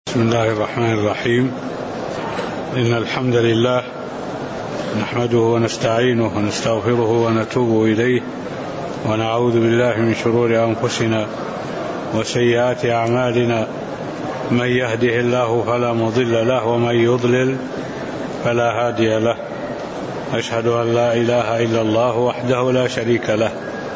بسم الله الرحمن الرحيم. إن الحمد لله نحمده ونستعينه ونستغفره ونتوب إليه ونعوذ بالله من شرور أنفسنا وسيئات أعمالنا. من يهده الله فلا مضل له ومن يضلل فلا هادي له. أشهد أن لا إله إلا الله وحده لا شريك له،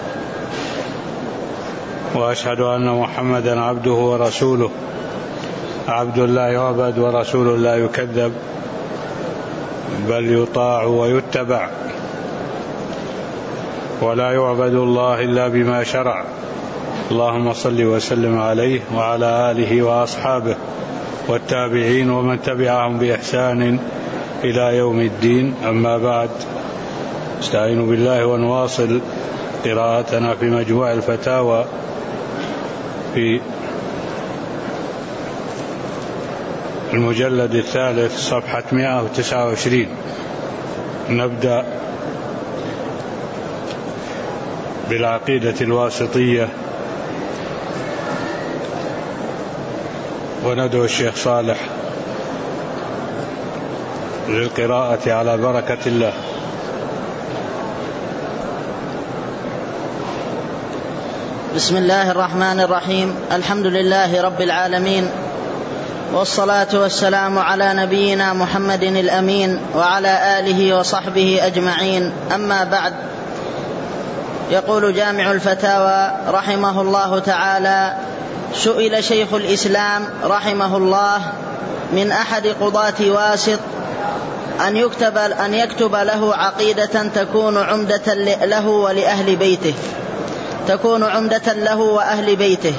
وأشهد أن محمدا عبده ورسوله، عبد لا يعبد ورسول لا يكذب، بل يطاع ويتبع، ولا يعبد الله إلا بما شرع. اللهم صل وسلم عليه وعلى آله وأصحابه والتابعين ومن تبعهم بإحسان إلى يوم الدين. أما بعد، استعينوا بالله ونواصل قراءتنا في مجموع الفتاوى في المجلد الثالث صفحة 129. نبدأ بالعقيدة الواسطية، وندعو الشيخ صالح للقراءة على بركة الله. بسم الله الرحمن الرحيم. الحمد لله رب العالمين، والصلاة والسلام على نبينا محمد الأمين وعلى آله وصحبه أجمعين. أما بعد، يقول جامع الفتاوى رحمه الله تعالى: سئل شيخ الإسلام رحمه الله من أحد قضاة واسط أن يكتب له عقيدة تكون عمدة له ولأهل بيته، وأهل بيته،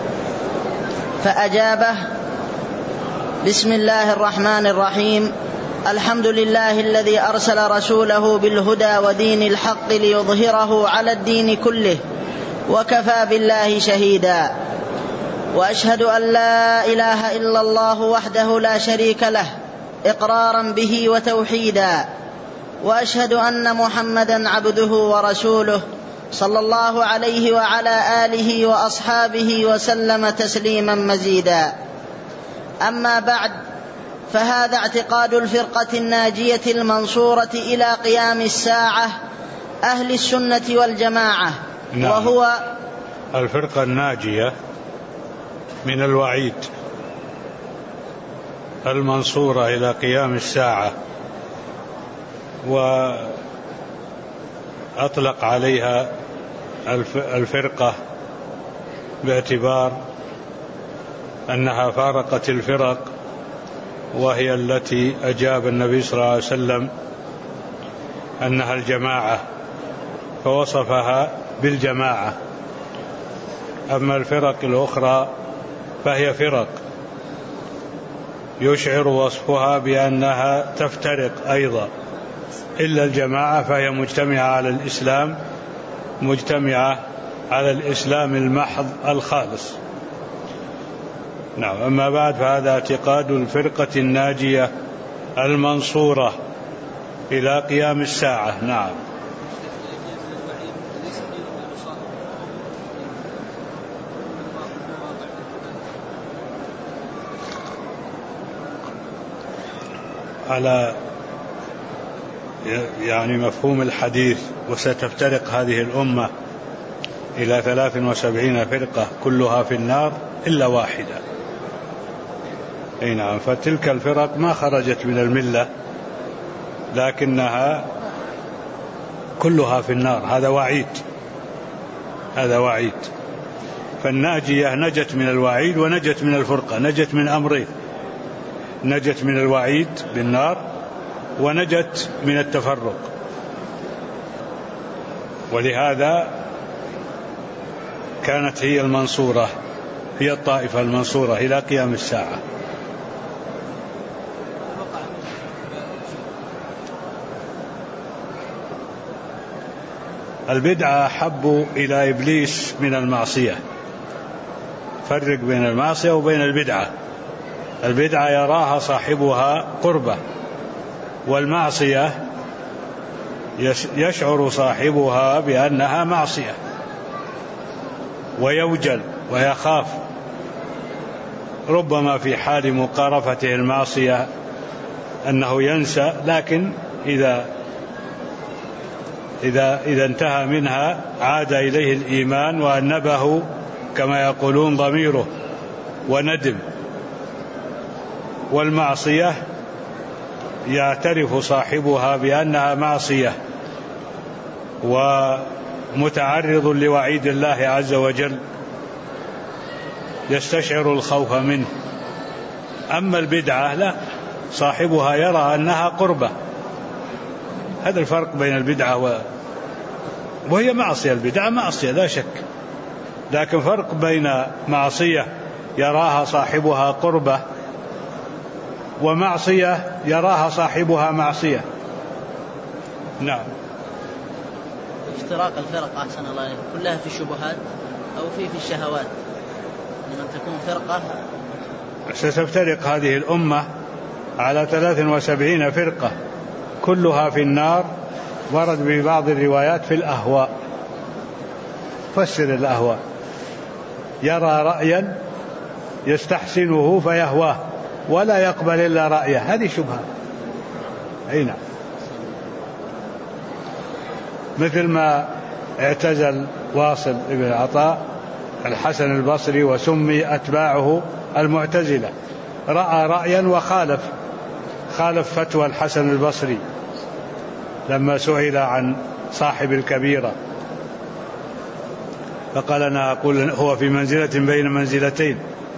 فأجابه: بسم الله الرحمن الرحيم، الحمد لله الذي أرسل رسوله بالهدى ودين الحق ليظهره على الدين كله، وكفى بالله شهيدا، وأشهد أن لا إله إلا الله وحده لا شريك له إقرارا به وتوحيدا، وأشهد أن محمدا عبده ورسوله صلى الله عليه وعلى آله وأصحابه وسلم تسليما مزيدا. أما بعد، فهذا اعتقاد الفرقة الناجية المنصورة إلى قيام الساعة أهل السنة والجماعة. نعم. وهو الفرقة الناجية من الوعيد المنصورة إلى قيام الساعة، وأطلق عليها الفرقة باعتبار أنها فارقت الفرق، وهي التي أجاب النبي صلى الله عليه وسلم أنها الجماعة، فوصفها بالجماعة. أما الفرق الأخرى فهي فرق يشعر وصفها بأنها تفترق أيضا، إلا الجماعة فهي مجتمعة على الإسلام، مجتمعة على الإسلام المحض الخالص. نعم. أما بعد، فهذا اعتقاد الفرقة الناجية المنصورة إلى قيام الساعة. نعم. على مفهوم الحديث: وستفترق هذه الأمة إلى 73 فرقة كلها في النار إلا واحدة. نعم. فتلك الفرق ما خرجت من الملة، لكنها كلها في النار. هذا وعيد. فالناجية نجت من الوعيد ونجت من الفرقة، نجت من أمرين: نجت من الوعيد بالنار، ونجت من التفرق. ولهذا كانت هي المنصورة، هي الطائفة المنصورة إلى قيام الساعة. البدعة أحب إلى إبليس من المعصية. فرق بين المعصية وبين البدعة. البدعة يراها صاحبها قربة، والمعصية يشعر صاحبها بأنها معصية ويوجل ويخاف. ربما في حال مقارفته المعصية أنه ينسى، لكن إذا انتهى منها عاد إليه الإيمان وأنبه كما يقولون ضميره وندم. والمعصية يعترف صاحبها بأنها معصية ومتعرض لوعيد الله عز وجل، يستشعر الخوف منه. أما البدعة لا، صاحبها يرى أنها قربة. هذا الفرق بين البدعة وهي معصية. البدعة معصية لا شك، لكن فرق بين معصية يراها صاحبها قربة ومعصية يراها صاحبها معصية. نعم. افتراق الفرق أحسن الله عليك كلها في الشبهات أو في الشهوات، لمن تكون فرقة. ستفترق هذه الأمة على 73 فرقة كلها في النار. ورد ببعض الروايات في الأهواء. فسر الأهواء: يرى رأيا يستحسنه فيهواه ولا يقبل إلا رأيه. هذه شبهة. أي نعم. مثل ما اعتزل واصل ابن عطاء الحسن البصري وسمي أتباعه المعتزلة. رأى رأيا خالف فتوى الحسن البصري لما سئل عن صاحب الكبيرة، فقال: أنا أقول هو في منزلة بين منزلتين،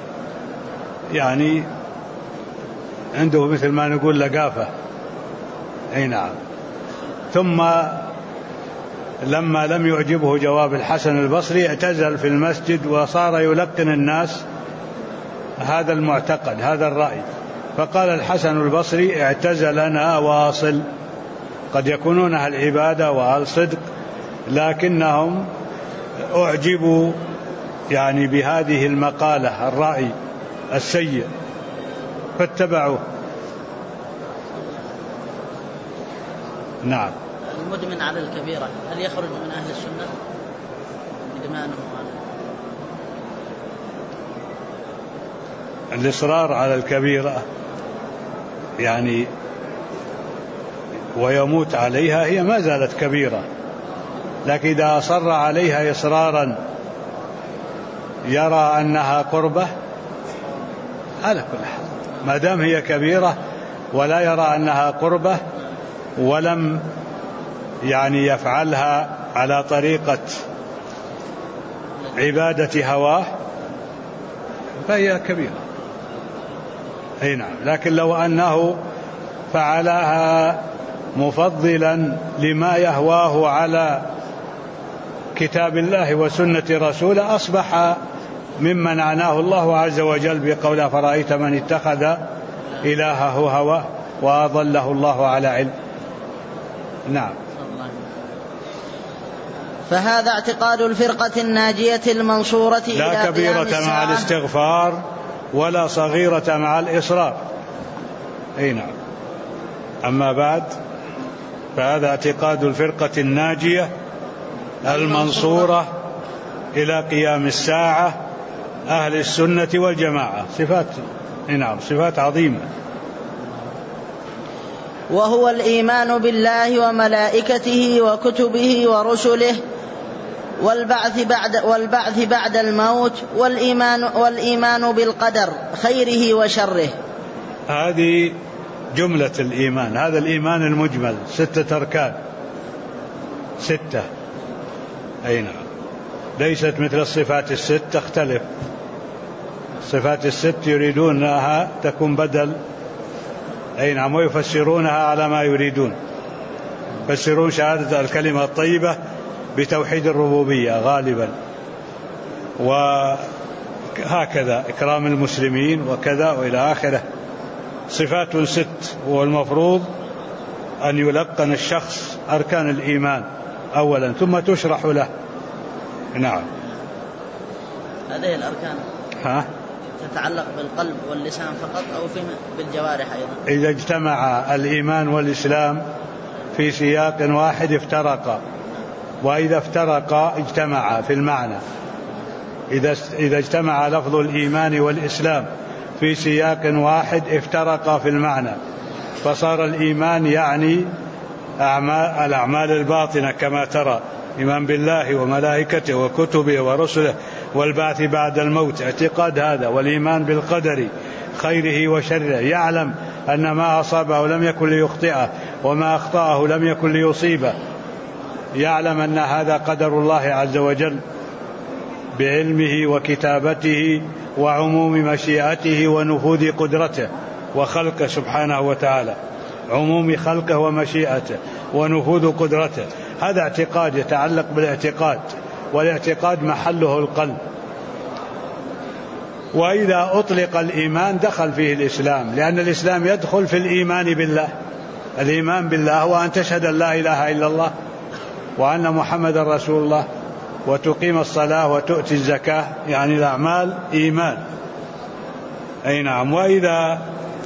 يعني عنده مثل ما نقول لقافة. أي نعم. ثم لما لم يعجبه جواب الحسن البصري اعتزل في المسجد وصار يلقن الناس هذا المعتقد، هذا الرأي. فقال الحسن البصري: اعتزلنا واصل، قد يكونون أهل عبادة وأهل صدق، لكنهم أعجبوا يعني بهذه المقالة، الرأي السيء، فاتبعوه. نعم. المدمن على الكبيرة هل يخرج من أهل السنة إدمانه؟ الإصرار على الكبيرة يعني ويموت عليها هي ما زالت كبيرة، لكن إذا أصر عليها إصرارا يرى أنها قربة على كل حال، ما دام هي كبيرة ولا يرى أنها قربة ولم يعني يفعلها على طريقة عبادة هواه فهي كبيرة. أي نعم. لكن لو أنه فعلها مفضلا لما يهواه على كتاب الله وسنة رسوله أصبح ممن عناه الله عز وجل بقوله: فرأيت من اتخذ إلهه هواه وأضله الله على علم. نعم. فهذا اعتقاد الفرقة الناجية المنصورة لا كبيرة مع الاستغفار ولا صغيرة مع الإصرار. أي نعم. أما بعد، فهذا اعتقاد الفرقة الناجية المنصورة إلى قيام الساعة، أهل السنة والجماعة. صفات، نعم، صفات عظيمة. وهو الإيمان بالله وملائكته وكتبه ورسله والبعث بعد الموت والإيمان بالقدر خيره وشره. هذه جملة الإيمان. هذا الإيمان المجمل 6 أركان، 6. أي نعم. ليست مثل الصفات ال6 تختلف. الصفات ال6 يريدونها تكون بدل. أي نعم. ويفسرونها على ما يريدون. يفسرون شهادة الكلمة الطيبة بتوحيد الربوبية غالبا، وهكذا إكرام المسلمين وكذا وإلى آخره. صفات 6، والمفروض أن يلقن الشخص أركان الإيمان أولا ثم تشرح له. نعم. هذه الأركان تتعلق بالقلب واللسان فقط أو بالجوارح أيضا؟ إذا اجتمع الإيمان والإسلام في سياق واحد افترقا، وإذا افترقا اجتمعا في المعنى. إذا اجتمع لفظ الإيمان والإسلام في سياق واحد افترقا في المعنى، فصار الإيمان يعني الأعمال الباطنة كما ترى، إيمان بالله وملائكته وكتبه ورسله والبعث بعد الموت، اعتقاد هذا، والإيمان بالقدر خيره وشره، يعلم أن ما أصابه لم يكن ليخطئه وما أخطأه لم يكن ليصيبه، يعلم أن هذا قدر الله عز وجل بعلمه وكتابته وعموم مشيئته ونفوذ قدرته وخلقه سبحانه وتعالى، عموم خلقه ومشيئته ونفوذ قدرته. هذا اعتقاد يتعلق بالاعتقاد، والاعتقاد محله القلب. وإذا أطلق الإيمان دخل فيه الإسلام، لأن الإسلام يدخل في الإيمان بالله. الإيمان بالله هو أن تشهد أن لا إله إلا الله وأن محمد رسول الله وتقيم الصلاة وتؤتي الزكاة، يعني الأعمال إيمان. أي نعم. وإذا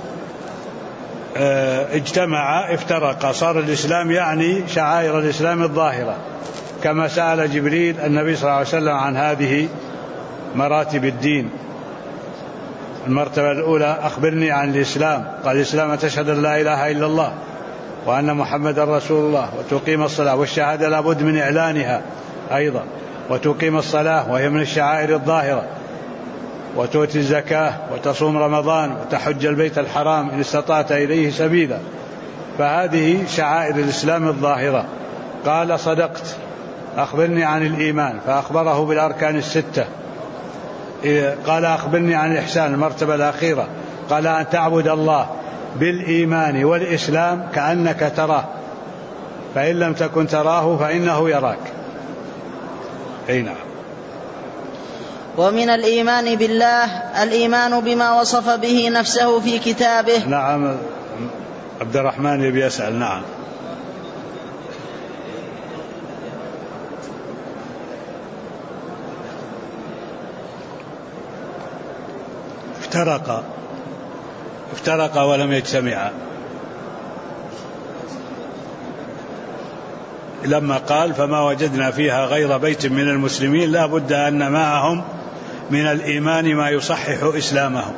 اجتمع افترق، صار الإسلام يعني شعائر الإسلام الظاهرة، كما سأل جبريل النبي صلى الله عليه وسلم عن هذه مراتب الدين. المرتبة الأولى أخبرني عن الإسلام، قال الإسلام تشهد أن لا إله إلا الله وأن محمد رسول الله وتقيم الصلاة، والشهادة لابد من إعلانها أيضا، وتقيم الصلاة وهي من الشعائر الظاهرة، وتؤتي الزكاة وتصوم رمضان وتحج البيت الحرام إن استطعت إليه سبيلا، فهذه شعائر الإسلام الظاهرة. قال صدقت، أخبرني عن الإيمان، فأخبره بالأركان الستة. قال أخبرني عن الإحسان، المرتبة الأخيرة، قال أن تعبد الله بالإيمان والإسلام كأنك تراه، فإن لم تكن تراه فإنه يراك. أي نعم. ومن الإيمان بالله الإيمان بما وصف به نفسه في كتابه. نعم. عبد الرحمن يبي يسأل. نعم. افترق ولم يجتمعا، لما قال فما وجدنا فيها غير بيت من المسلمين لا بد أن معهم من الإيمان ما يصحح إسلامهم.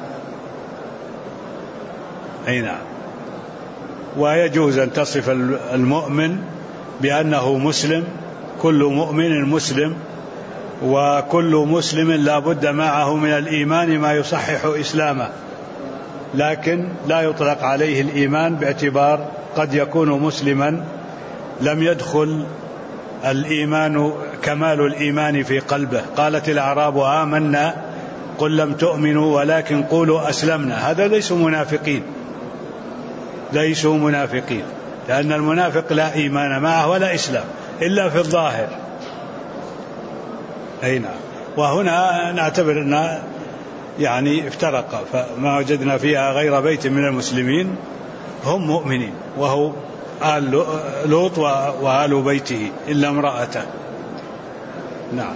أي نعم. ويجوز أن تصف المؤمن بأنه مسلم، كل مؤمن مسلم، وكل مسلم لا بد معه من الإيمان ما يصحح إسلامه، لكن لا يطلق عليه الإيمان باعتبار قد يكون مسلما لم يدخل الإيمان كمال الإيمان في قلبه. قالت الأعراب آمنا قل لم تؤمنوا ولكن قولوا أسلمنا. هذا ليسوا منافقين، لأن المنافق لا إيمان معه ولا إسلام إلا في الظاهر. أي نعم. وهنا نعتبر أن يعني افترق، فما وجدنا فيها غير بيت من المسلمين هم مؤمنين، وهو آل لوط وآل بيته إلا امرأته. نعم.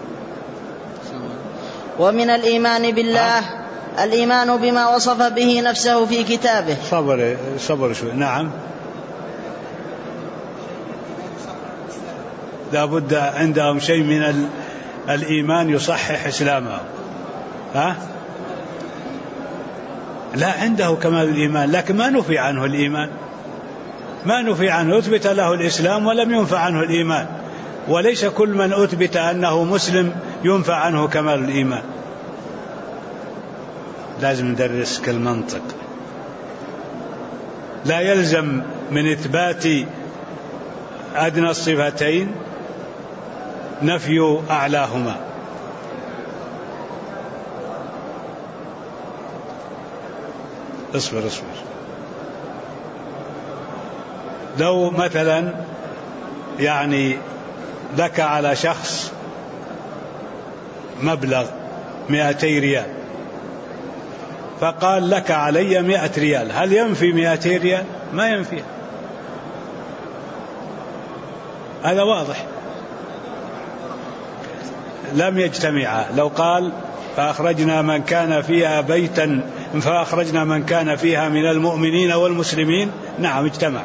ومن الإيمان بالله الإيمان بما وصف به نفسه في كتابه. صبر شوي. نعم. لا بد عندهم شيء من الإيمان يصحح إسلامهم. لا عنده كمال الإيمان، لكن ما نفي عنه الإيمان، ما نفي عنه، أثبت له الإسلام ولم ينفع عنه الإيمان، وليس كل من أثبت أنه مسلم ينفع عنه كمال الإيمان. لازم ندرس كالمنطق، لا يلزم من إثبات أدنى الصفتين نفي أعلاهما. اصبر. لو مثلا يعني لك على شخص مبلغ 200 ريال، فقال لك علي 100 ريال، هل ينفي 200 ريال؟ ما ينفي، هذا واضح. لم يجتمعا. لو قال فأخرجنا من كان فيها من المؤمنين والمسلمين، نعم اجتمع،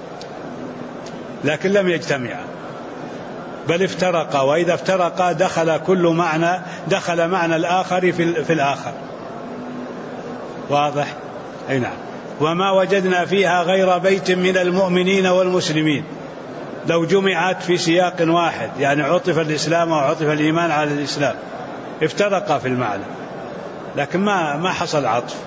لكن لم يجتمعا، بل افترقا. وإذا افترقا دخل معنى الآخر في الآخر. واضح؟ أي نعم. وما وجدنا فيها غير بيت من المؤمنين والمسلمين، لو جمعت في سياق واحد يعني عطف الإسلام وعطف الإيمان على الإسلام افترقا في المعنى، لكن ما حصل عطف.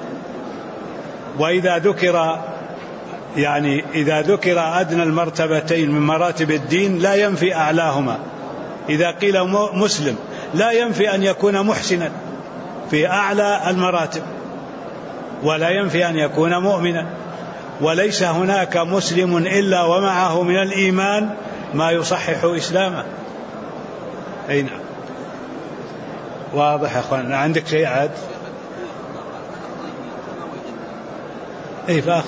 وإذا ذكر يعني إذا ذكر أدنى المرتبتين من مراتب الدين لا ينفي أعلاهما. إذا قيل مسلم لا ينفي أن يكون محسنا في أعلى المراتب، ولا ينفي أن يكون مؤمنا. وليس هناك مسلم إلا ومعه من الإيمان ما يصحح إسلامه. أي نعم. واضح يا أخوان؟ عندك شيء عاد؟ أي فاخر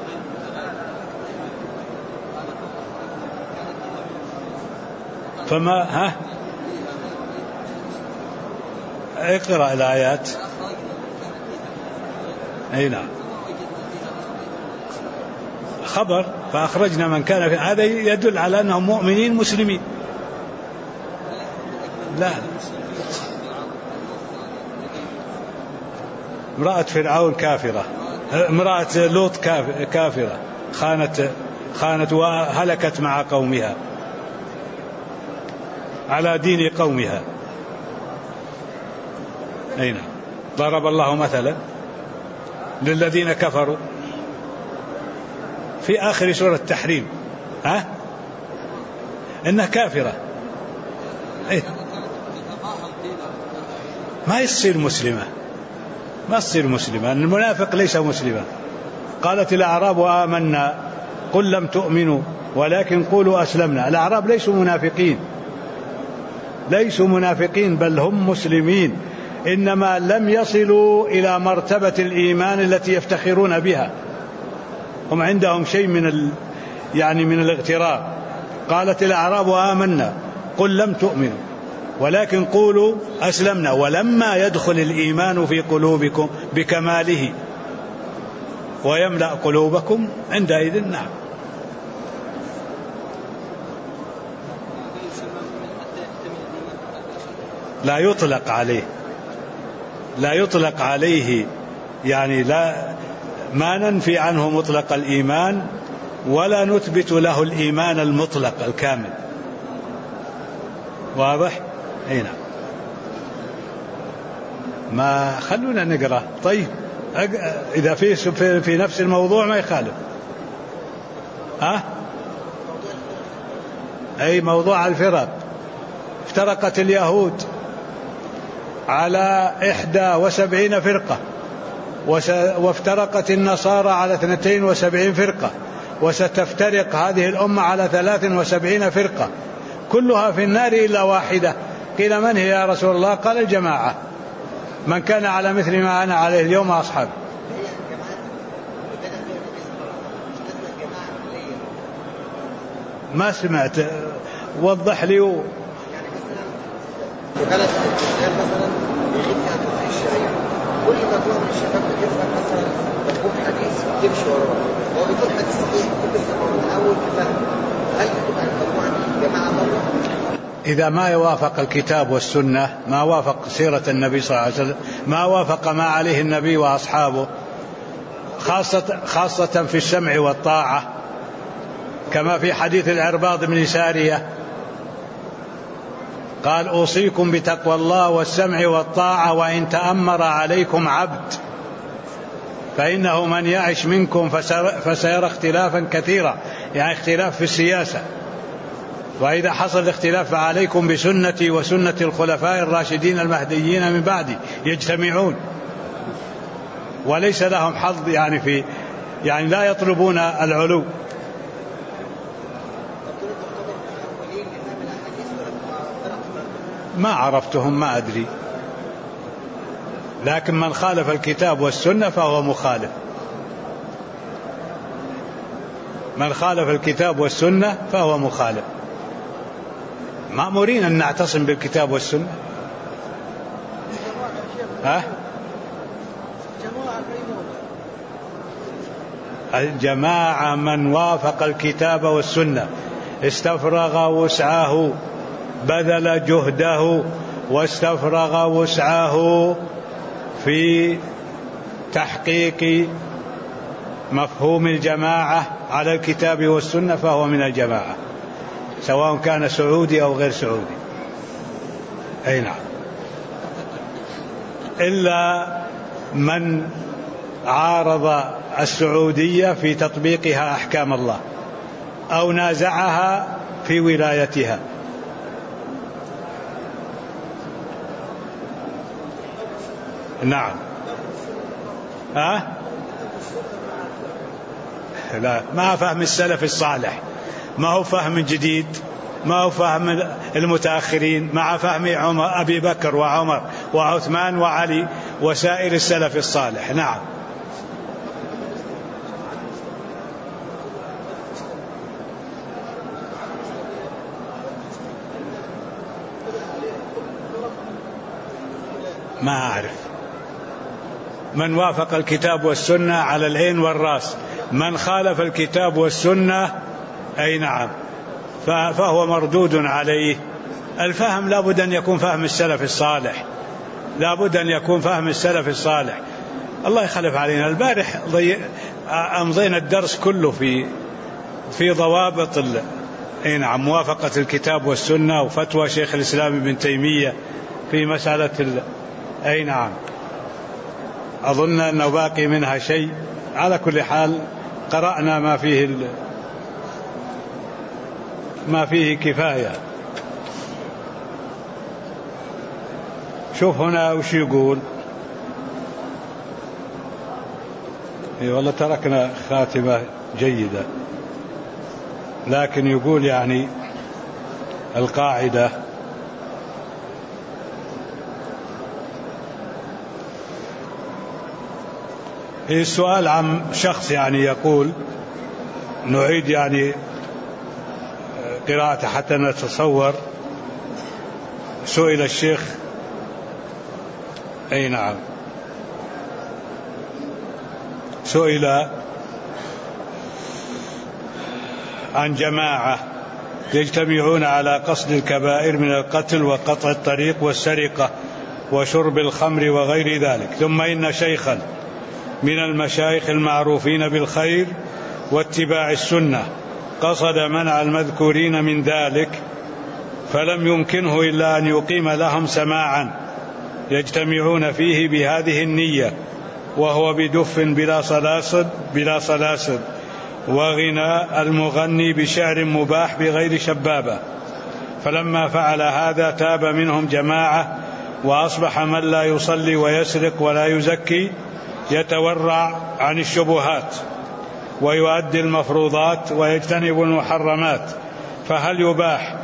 فما اقرأ الآيات. أي نعم. خبر فأخرجنا من كان في هذا يدل على أنهم مؤمنين مسلمين. لا، امرأة فرعون كافرة، امرأة لوط كافرة، خانت وهلكت مع قومها على دين قومها. أي نعم. ضرب الله مثلا للذين كفروا في آخر سورة التحريم إنها كافرة. إيه؟ ما يصير مسلمة، ما تصير مسلمة. المنافق ليس مسلما. قالت الأعراب آمنا قل لم تؤمنوا ولكن قولوا أسلمنا. الأعراب ليسوا منافقين، ليسوا منافقين بل هم مسلمين، إنما لم يصلوا إلى مرتبة الإيمان التي يفتخرون بها. هم عندهم شيء من الاغترار. قالت الأعراب آمنا قل لم تؤمنوا ولكن قولوا أسلمنا ولما يدخل الإيمان في قلوبكم بكماله ويملأ قلوبكم عندئذ نعم. لا يطلق عليه يعني ما ننفي عنه مطلق الإيمان ولا نثبت له الإيمان المطلق الكامل. واضح؟ أي نعم. ما خلونا نقرأ. طيب إذا في نفس الموضوع ما يخالف. أي موضوع الفرق. افترقت اليهود على 71 فرقة، وافترقت النصارى على 72 فرقة، وستفترق هذه الأمة على 73 فرقة كلها في النار إلا واحدة. قيل من هي يا رسول الله؟ قال الجماعة، من كان على مثل ما أنا عليه اليوم أصحاب. ما سمعت، وضح لي. يعني مثلا يغيب فيها توفيق الشريعة، كل مجموعة من الشباب بتفهم مثلا مفهوم حديث تمشي وراه، هو بيكون حديث صحيح بتفهم من أول فهم. هل تبقى المجموعة دي جماعة مرة؟ إذا ما يوافق الكتاب والسنة، ما وافق سيرة النبي صلى الله عليه وسلم، ما وافق ما عليه النبي وأصحابه، خاصة في السمع والطاعة، كما في حديث العرباض بن سارية قال أوصيكم بتقوى الله والسمع والطاعة وإن تأمر عليكم عبد، فإنه من يعش منكم فسيرى اختلافا كثيرا، يعني اختلاف في السياسة. وإذا حصل اختلاف فعليكم بسنتي وسنة الخلفاء الراشدين المهديين من بعدي، يجتمعون وليس لهم حظ يعني لا يطلبون العلو. ما عرفتهم، ما أدري، لكن من خالف الكتاب والسنة فهو مخالف. من خالف الكتاب والسنة فهو مخالف. مأمورين أن نعتصم بالكتاب والسنة. الجماعة من وافق الكتاب والسنة استفرغ وسعه، بذل جهده واستفرغ وسعه في تحقيق مفهوم الجماعة على الكتاب والسنة فهو من الجماعة، سواء كان سعودي أو غير سعودي. أي نعم، إلا من عارض السعودية في تطبيقها أحكام الله أو نازعها في ولايتها. نعم. لا، ما فهم السلف الصالح، ما هو فهم جديد، ما هو فهم المتأخرين، مع فهم أبي بكر وعمر وعثمان وعلي وسائر السلف الصالح. نعم. ما أعرف، من وافق الكتاب والسنة على العين والرأس، من خالف الكتاب والسنة أي نعم فهو مردود عليه. الفهم لابد أن يكون فهم السلف الصالح، لابد أن يكون فهم السلف الصالح. الله يخلف علينا، البارح أمضينا الدرس كله في ضوابط أي نعم موافقة الكتاب والسنة وفتوى شيخ الإسلام ابن تيمية في مسألة أي نعم. أظن أنه باقي منها شيء. على كل حال قرأنا ما فيه كفاية. شوف هنا وش يقول. والله تركنا خاتمة جيدة، لكن يقول يعني القاعدة السؤال عن شخص يعني يقول، نعيد يعني قراءة حتى نتصور. سئل الشيخ أي نعم، سئل عن جماعة يجتمعون على قصد الكبائر من القتل وقطع الطريق والسرقة وشرب الخمر وغير ذلك، ثم إن شيخا من المشايخ المعروفين بالخير واتباع السنة قصد منع المذكورين من ذلك، فلم يمكنه إلا أن يقيم لهم سماعا يجتمعون فيه بهذه النية، وهو بدف بلا صلاصل وغناء المغني بشعر مباح بغير شبابة. فلما فعل هذا تاب منهم جماعة، وأصبح من لا يصلي ويسرق ولا يزكي يتورع عن الشبهات ويؤدي المفروضات ويجتنب المحرمات. فهل يباح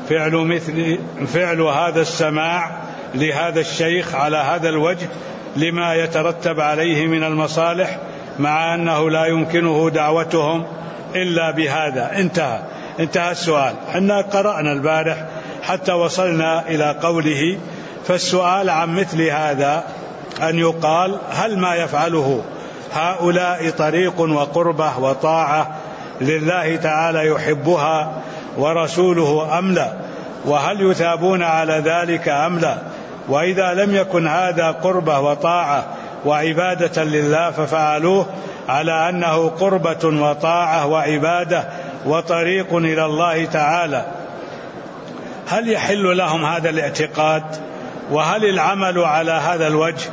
فعل هذا السماع لهذا الشيخ على هذا الوجه لما يترتب عليه من المصالح، مع أنه لا يمكنه دعوتهم إلا بهذا؟ انتهى السؤال. حنا قرأنا البارح حتى وصلنا إلى قوله. فالسؤال عن مثل هذا أن يقال هل ما يفعله هؤلاء طريق وقربة وطاعة لله تعالى يحبها ورسوله أم لا، وهل يثابون على ذلك أم لا؟ وإذا لم يكن هذا قربة وطاعة وعبادة لله ففعلوه على أنه قربة وطاعة وعبادة وطريق إلى الله تعالى، هل يحل لهم هذا الاعتقاد؟ وهل العمل على هذا الوجه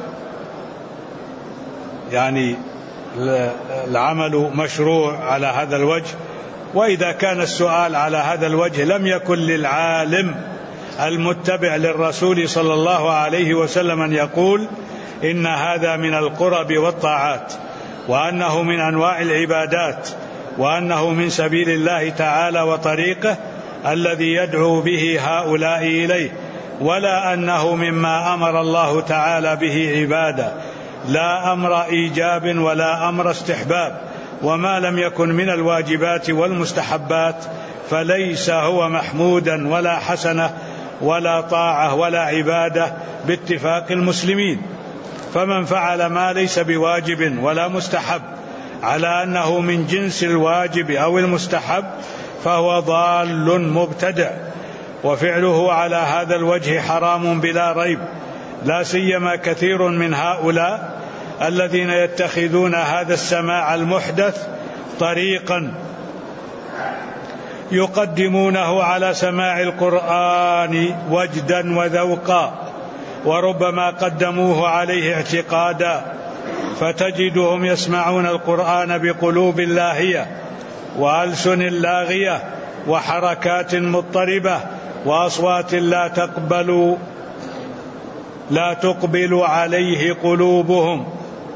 يعني العمل مشروع على هذا الوجه؟ وإذا كان السؤال على هذا الوجه لم يكن للعالم المتبع للرسول صلى الله عليه وسلم أن يقول إن هذا من القرب والطاعات، وأنه من أنواع العبادات، وأنه من سبيل الله تعالى وطريقه الذي يدعو به هؤلاء إليه، ولا أنه مما أمر الله تعالى به عبادة، لا أمر إيجاب ولا أمر استحباب. وما لم يكن من الواجبات والمستحبات فليس هو محمودا ولا حسنة ولا طاعة ولا عبادة باتفاق المسلمين. فمن فعل ما ليس بواجب ولا مستحب على أنه من جنس الواجب أو المستحب فهو ضال مبتدع، وفعله على هذا الوجه حرام بلا ريب، لا سيما كثير من هؤلاء الذين يتخذون هذا السماع المحدث طريقا يقدمونه على سماع القرآن وجدا وذوقا، وربما قدموه عليه اعتقادا، فتجدهم يسمعون القرآن بقلوب لاهية وألسن لاغية وحركات مضطربة وأصوات لا تقبل عليه قلوبهم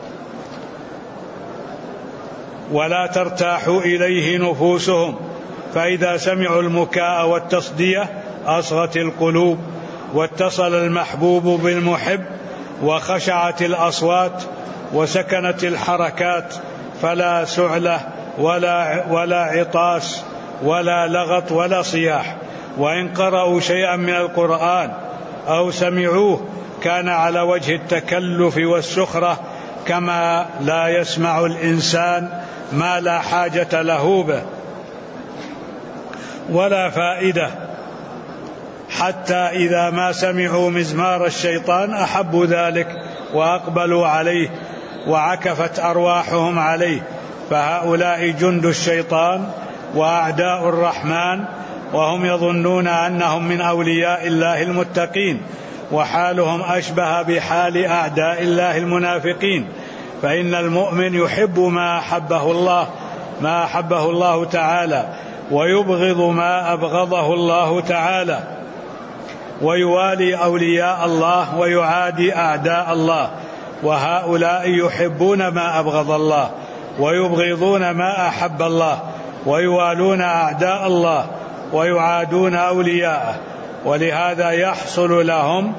ولا ترتاح إليه نفوسهم، فإذا سمعوا المكاء والتصدية أصغت القلوب، واتصل المحبوب بالمحب، وخشعت الأصوات وسكنت الحركات، فلا سعلة ولا عطاس ولا لغط ولا صياح. وإن قرأوا شيئا من القرآن أو سمعوه كان على وجه التكلف والسخرة، كما لا يسمع الإنسان ما لا حاجة له به ولا فائدة، حتى إذا ما سمعوا مزمار الشيطان أحبوا ذلك وأقبلوا عليه وعكفت أرواحهم عليه. فهؤلاء جند الشيطان وأعداء الرحمن، وهم يظنون أنهم من أولياء الله المتقين، وحالهم أشبه بحال أعداء الله المنافقين. فإن المؤمن يحب ما أحبه الله تعالى، ويبغض ما أبغضه الله تعالى، ويوالي أولياء الله ويعادي أعداء الله. وهؤلاء يحبون ما أبغض الله ويبغضون ما أحب الله، ويوالون أعداء الله ويعادون أولياءه. ولهذا يحصل لهم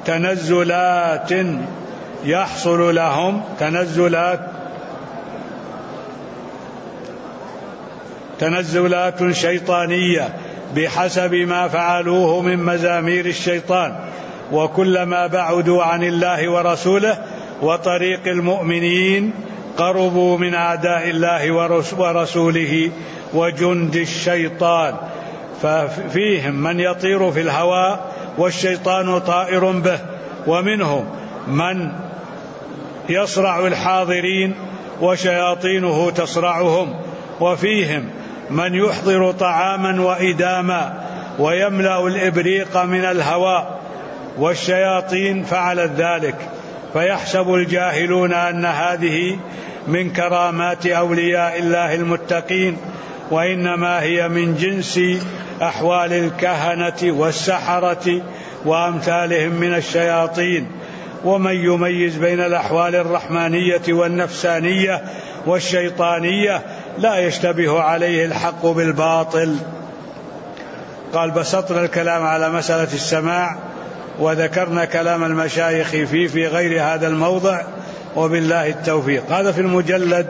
تنزلات شيطانية بحسب ما فعلوه من مزامير الشيطان. وكلما بعدوا عن الله ورسوله وطريق المؤمنين قربوا من أعداء الله ورسوله وجند الشيطان. ففيهم من يطير في الهواء والشيطان طائر به، ومنهم من يصرع الحاضرين وشياطينه تصرعهم، وفيهم من يحضر طعاما وإداما ويملأ الإبريق من الهواء، والشياطين فعلت ذلك. فيحسب الجاهلون أن هذه من كرامات أولياء الله المتقين، وإنما هي من جنس أحوال الكهنة والسحرة وأمثالهم من الشياطين. ومن يميز بين الأحوال الرحمانية والنفسانية والشيطانية لا يشتبه عليه الحق بالباطل. قال: بسطنا الكلام على مسألة السماع، وذكرنا كلام المشايخ في غير هذا الموضع، وبالله التوفيق. هذا في المجلد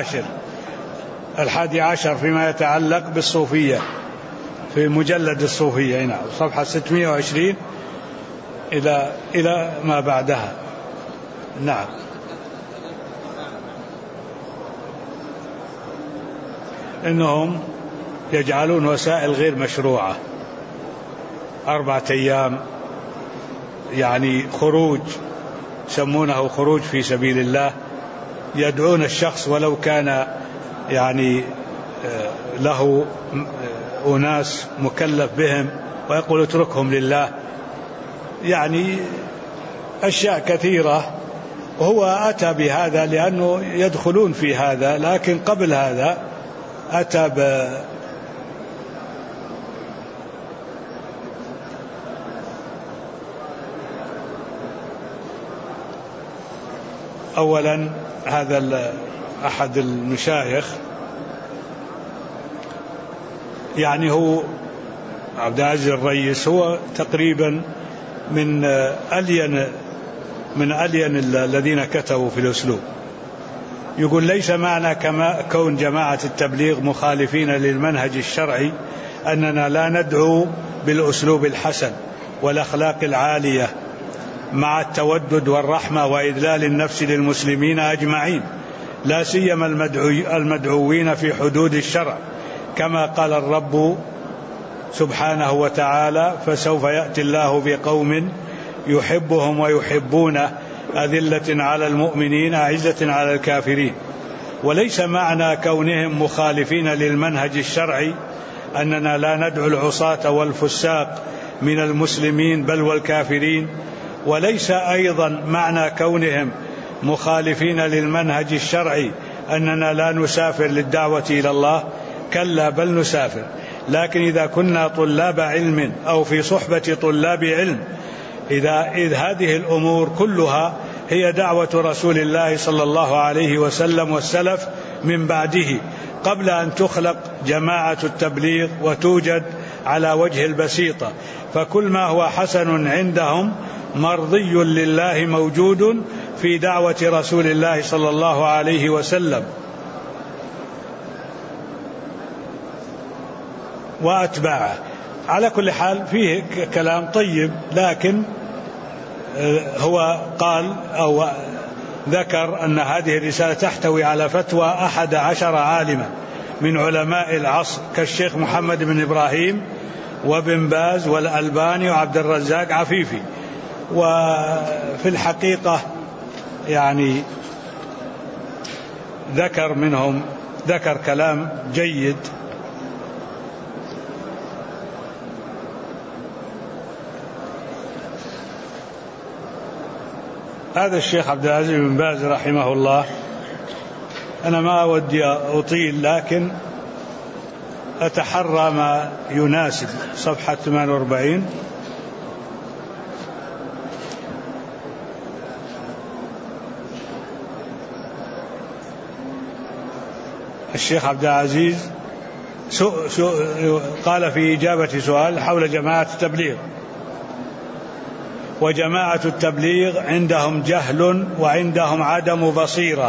11 فيما يتعلق بالصوفية، في مجلد الصوفية هنا صفحة 620 إلى ما بعدها. نعم. إنهم يجعلون وسائل غير مشروعة 4 أيام، يعني خروج، يسمونه خروج في سبيل الله، يدعون الشخص ولو كان يعني له أناس مكلف بهم، ويقول اتركهم لله، يعني أشياء كثيرة. وهو أتى بهذا لأنه يدخلون في هذا، لكن قبل هذا أتى أولا هذا أحد المشايخ، يعني هو عبد العزيز الرئيس، هو تقريبا من ألين الذين كتبوا في الأسلوب. يقول: ليس معنى كون جماعة التبليغ مخالفين للمنهج الشرعي أننا لا ندعو بالأسلوب الحسن والأخلاق العالية مع التودد والرحمة وإذلال النفس للمسلمين أجمعين، لا سيما المدعوين في حدود الشرع، كما قال الرب سبحانه وتعالى: فسوف يأتي الله بقوم يحبهم ويحبونه أذلة على المؤمنين أعزة على الكافرين. وليس معنى كونهم مخالفين للمنهج الشرعي أننا لا ندعو العصاة والفساق من المسلمين بل والكافرين، وليس أيضا معنى كونهم مخالفين للمنهج الشرعي أننا لا نسافر للدعوة إلى الله، كلا بل نسافر، لكن إذا كنا طلاب علم أو في صحبة طلاب علم، إذ هذه الأمور كلها هي دعوة رسول الله صلى الله عليه وسلم والسلف من بعده قبل أن تخلق جماعة التبليغ وتوجد على وجه البسيطة، فكل ما هو حسن عندهم مرضي لله موجود في دعوة رسول الله صلى الله عليه وسلم وأتباعه. على كل حال فيه كلام طيب، لكن هو قال أو ذكر أن هذه الرسالة تحتوي على فتوى 11 عالما من علماء العصر كالشيخ محمد بن إبراهيم وابن باز والألباني وعبد الرزاق عفيفي. وفي الحقيقة يعني ذكر منهم كلام جيد. هذا الشيخ عبد العزيز بن باز رحمه الله، أنا ما أودي أطيل لكن أتحرى ما يناسب. صفحة 48 الشيخ عبد العزيز قال في إجابة سؤال حول جماعة التبليغ: وجماعة التبليغ عندهم جهل وعندهم عدم بصيرة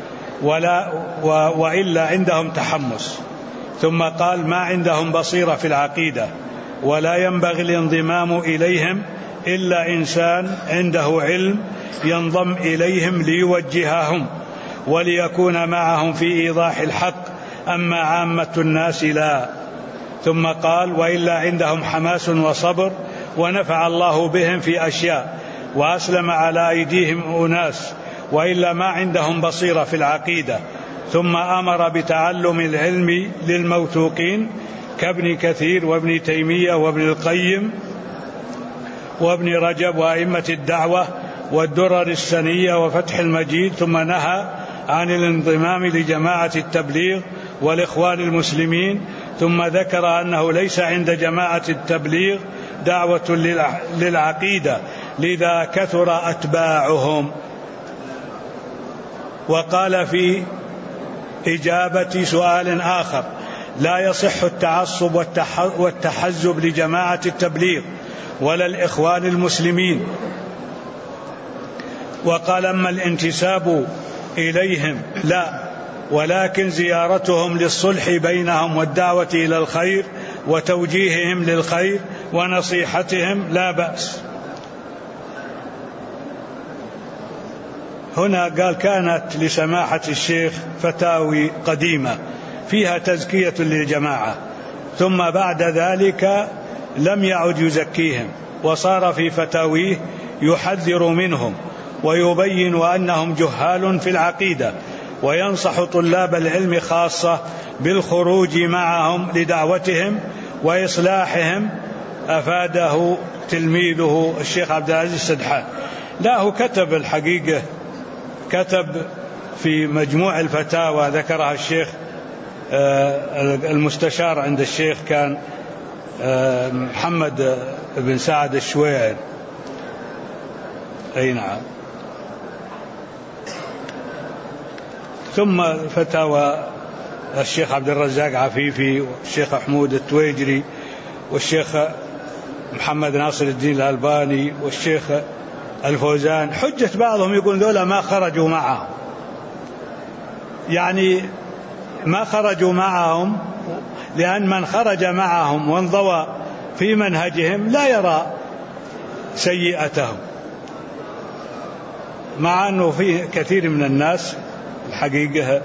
وإلا عندهم تحمس. ثم قال: ما عندهم بصيرة في العقيدة ولا ينبغي الانضمام إليهم إلا إنسان عنده علم ينضم إليهم ليوجههم وليكون معهم في إيضاح الحق، أما عامة الناس لا. ثم قال: وإلا عندهم حماس وصبر ونفع الله بهم في أشياء وأسلم على أيديهم أناس، وإلا ما عندهم بصيرة في العقيدة. ثم أمر بتعلم العلم للموثوقين كابن كثير وابن تيمية وابن القيم وابن رجب وأئمة الدعوة والدرر السنية وفتح المجيد. ثم نهى عن الانضمام لجماعة التبليغ والإخوان المسلمين. ثم ذكر أنه ليس عند جماعة التبليغ دعوة للعقيدة، لذا كثر أتباعهم. وقال في إجابة سؤال آخر: لا يصح التعصب والتحزب لجماعة التبليغ ولا الإخوان المسلمين. وقال: أما الانتساب إليهم لا، ولكن زيارتهم للصلح بينهم والدعوة إلى الخير وتوجيههم للخير ونصيحتهم لا بأس. هنا قال: كانت لسماحة الشيخ فتاوي قديمة فيها تزكية للجماعة، ثم بعد ذلك لم يعد يزكيهم، وصار في فتاويه يحذر منهم ويبين أنهم جهال في العقيدة، وينصح طلاب العلم خاصة بالخروج معهم لدعوتهم وإصلاحهم. أفاده تلميذه الشيخ عبد العزيز السدحان. لا، هو كتب الحقيقة، كتب في مجموع الفتاوى ذكرها الشيخ المستشار عند الشيخ كان محمد بن سعد الشويعر. أي نعم. ثم فتاوى الشيخ عبد الرزاق عفيفي والشيخ حمود التويجري والشيخ محمد ناصر الدين الألباني والشيخ الفوزان. حجة بعضهم يقول ذولا ما خرجوا معهم، يعني ما خرجوا معهم لأن من خرج معهم وانضوى في منهجهم لا يرى سيئتهم، مع أنه في كثير من الناس الحقيقة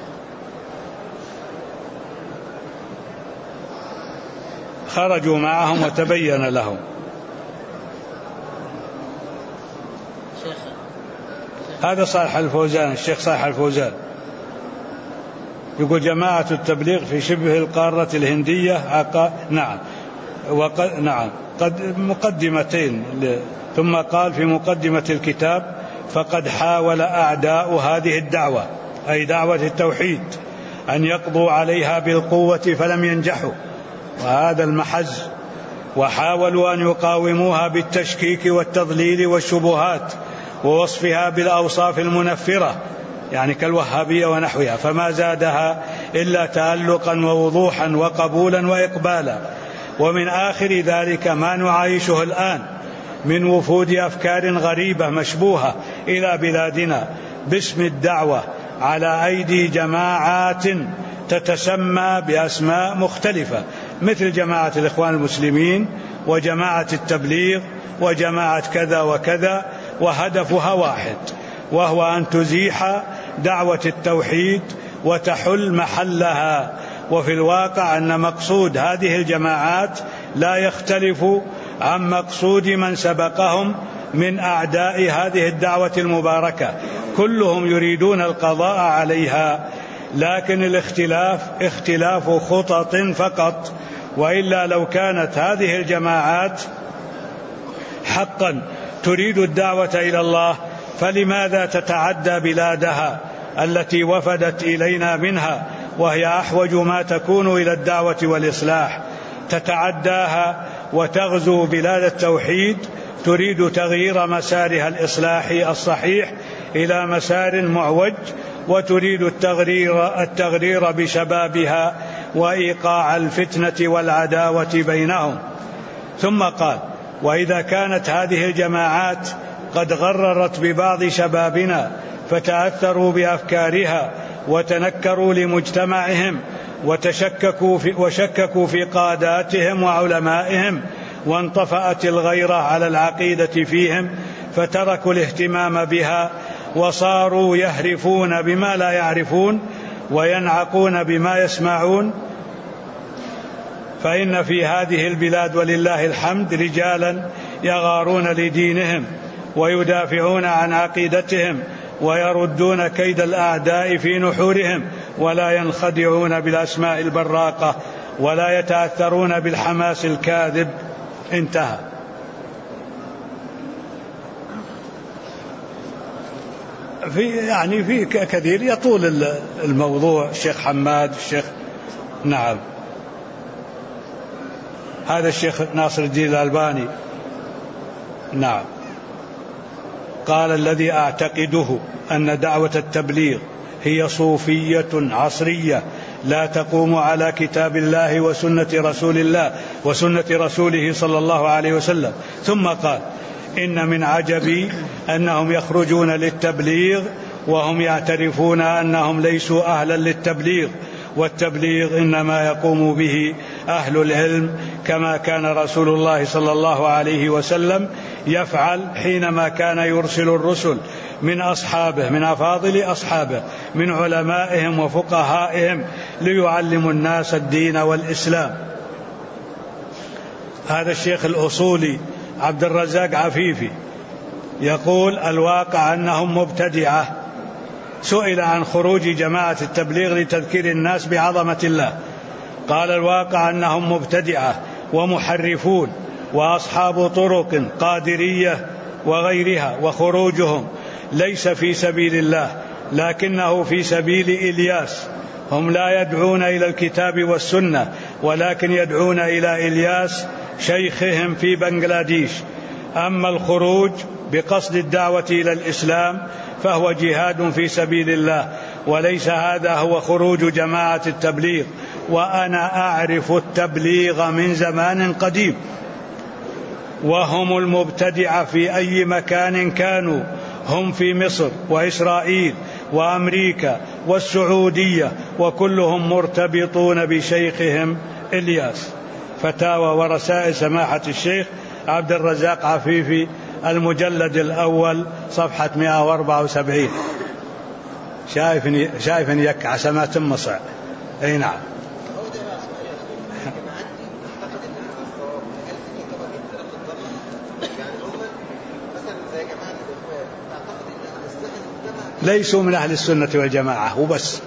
خرجوا معهم وتبين لهم. شيخ هذا صالح الفوزان، الشيخ صالح الفوزان يقول جماعة التبليغ في شبه القارة الهندية نعم، نعم قد مقدمتين، ثم قال في مقدمة الكتاب: فقد حاول أعداء هذه الدعوة، أي دعوة التوحيد، أن يقضوا عليها بالقوة فلم ينجحوا، وهذا المحز، وحاولوا أن يقاوموها بالتشكيك والتضليل والشبهات ووصفها بالأوصاف المنفرة، يعني كالوهابية ونحوها، فما زادها إلا تألقا ووضوحا وقبولا وإقبالا. ومن آخر ذلك ما نعايشه الآن من وفود أفكار غريبة مشبوهة إلى بلادنا باسم الدعوة على أيدي جماعات تتسمى بأسماء مختلفة، مثل جماعة الإخوان المسلمين وجماعة التبليغ وجماعة كذا وكذا، وهدفها واحد، وهو أن تزيح دعوة التوحيد وتحل محلها. وفي الواقع أن مقصود هذه الجماعات لا يختلف عن مقصود من سبقهم من أعداء هذه الدعوة المباركة، كلهم يريدون القضاء عليها، لكن الاختلاف اختلاف خطط فقط. وإلا لو كانت هذه الجماعات حقا تريد الدعوة إلى الله، فلماذا تتعدى بلادها التي وفدت إلينا منها، وهي أحوج ما تكون إلى الدعوة والإصلاح، تتعداها وتغزو بلاد التوحيد، تريد تغيير مسارها الإصلاحي الصحيح إلى مسار معوج، وتريد التغرير بشبابها وإيقاع الفتنة والعداوة بينهم. ثم قال: وإذا كانت هذه الجماعات قد غررت ببعض شبابنا فتأثروا بأفكارها وتنكروا لمجتمعهم وشككوا في قاداتهم وعلمائهم، وانطفأت الغيرة على العقيدة فيهم فتركوا الاهتمام بها وصاروا يهرفون بما لا يعرفون وينعقون بما يسمعون، فإن في هذه البلاد ولله الحمد رجالا يغارون لدينهم ويدافعون عن عقيدتهم ويردون كيد الأعداء في نحورهم، ولا ينخدعون بالأسماء البراقة ولا يتأثرون بالحماس الكاذب. انتهى. في كثير يطول الموضوع. الشيخ حماد، الشيخ نعم، هذا الشيخ ناصر الدين الألباني نعم قال: الذي أعتقده أن دعوة التبليغ هي صوفية عصرية لا تقوم على كتاب الله وسنة رسول الله وسنة رسوله صلى الله عليه وسلم. ثم قال: إن من عجبي أنهم يخرجون للتبليغ وهم يعترفون أنهم ليسوا أهلا للتبليغ، والتبليغ إنما يقوم به أهل العلم، كما كان رسول الله صلى الله عليه وسلم يفعل حينما كان يرسل الرسل من أصحابه، من أفاضل أصحابه، من علمائهم وفقهائهم، ليعلموا الناس الدين والإسلام. هذا الشيخ الأصولي عبد الرزاق عفيفي يقول: الواقع أنهم مبتدعة. سئل عن خروج جماعة التبليغ لتذكير الناس بعظمة الله، قال: الواقع أنهم مبتدعة ومحرفون وأصحاب طرق قادرية وغيرها، وخروجهم ليس في سبيل الله لكنه في سبيل إلياس. هم لا يدعون إلى الكتاب والسنة، ولكن يدعون إلى إلياس شيخهم في بنغلاديش. أما الخروج بقصد الدعوة إلى الإسلام فهو جهاد في سبيل الله، وليس هذا هو خروج جماعة التبليغ. وأنا أعرف التبليغ من زمان قديم، وهم المبتدعة في أي مكان كانوا، هم في مصر وإسرائيل وأمريكا والسعودية، وكلهم مرتبطون بشيخهم إلياس. فتاوى ورسائل سماحة الشيخ عبد الرزاق عفيفي، المجلد الأول، صفحة 174. شايفني يك عسمات مصع. أي نعم. ليسوا من أهل السنة والجماعة وبس.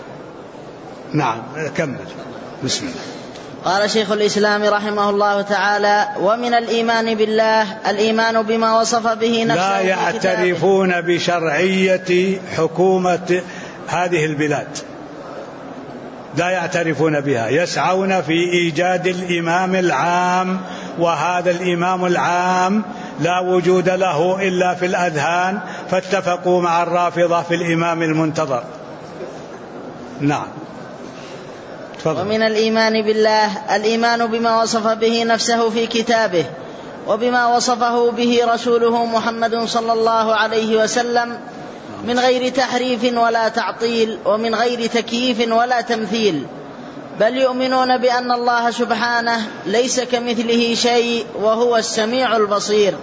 نعم كمل. بسم الله. قال شيخ الإسلام رحمه الله تعالى: ومن الإيمان بالله الإيمان بما وصف به نفسه. لا يعترفون بشرعية حكومة هذه البلاد، لا يعترفون بها، يسعون في إيجاد الإمام العام، وهذا الإمام العام لا وجود له إلا في الأذهان، فاتفقوا مع الرافضة في الإمام المنتظر. نعم. ومن الإيمان بالله الإيمان بما وصف به نفسه في كتابه وبما وصفه به رسوله محمد صلى الله عليه وسلم من غير تحريف ولا تعطيل ومن غير تكييف ولا تمثيل، بل يؤمنون بأن الله سبحانه ليس كمثله شيء وهو السميع البصير،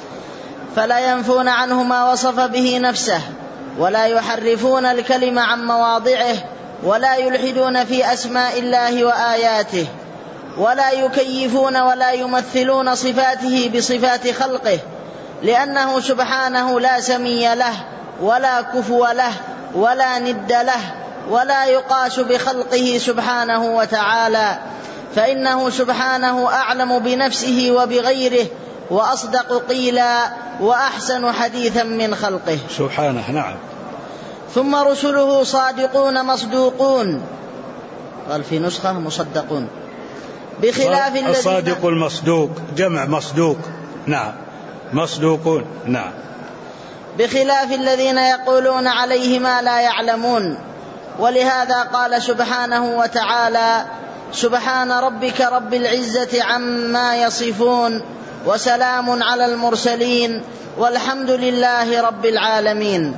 فلا ينفون عنه ما وصف به نفسه ولا يحرفون الكلم عن مواضعه ولا يلحدون في أسماء الله وآياته ولا يكيفون ولا يمثلون صفاته بصفات خلقه، لأنه سبحانه لا سمي له ولا كفو له ولا ند له ولا يقاس بخلقه سبحانه وتعالى، فإنه سبحانه أعلم بنفسه وبغيره وأصدق قيلا وأحسن حديثا من خلقه سبحانه. نعم. ثم رسله صادقون مصدوقون، قال في نسخة مصدقون، بخلاف الذين الصادق المصدوق جمع مصدوق. نعم مصدوقون. نعم. بخلاف الذين يقولون عليه ما لا يعلمون، ولهذا قال سبحانه وتعالى: سبحان ربك رب العزة عما يصفون وسلام على المرسلين والحمد لله رب العالمين.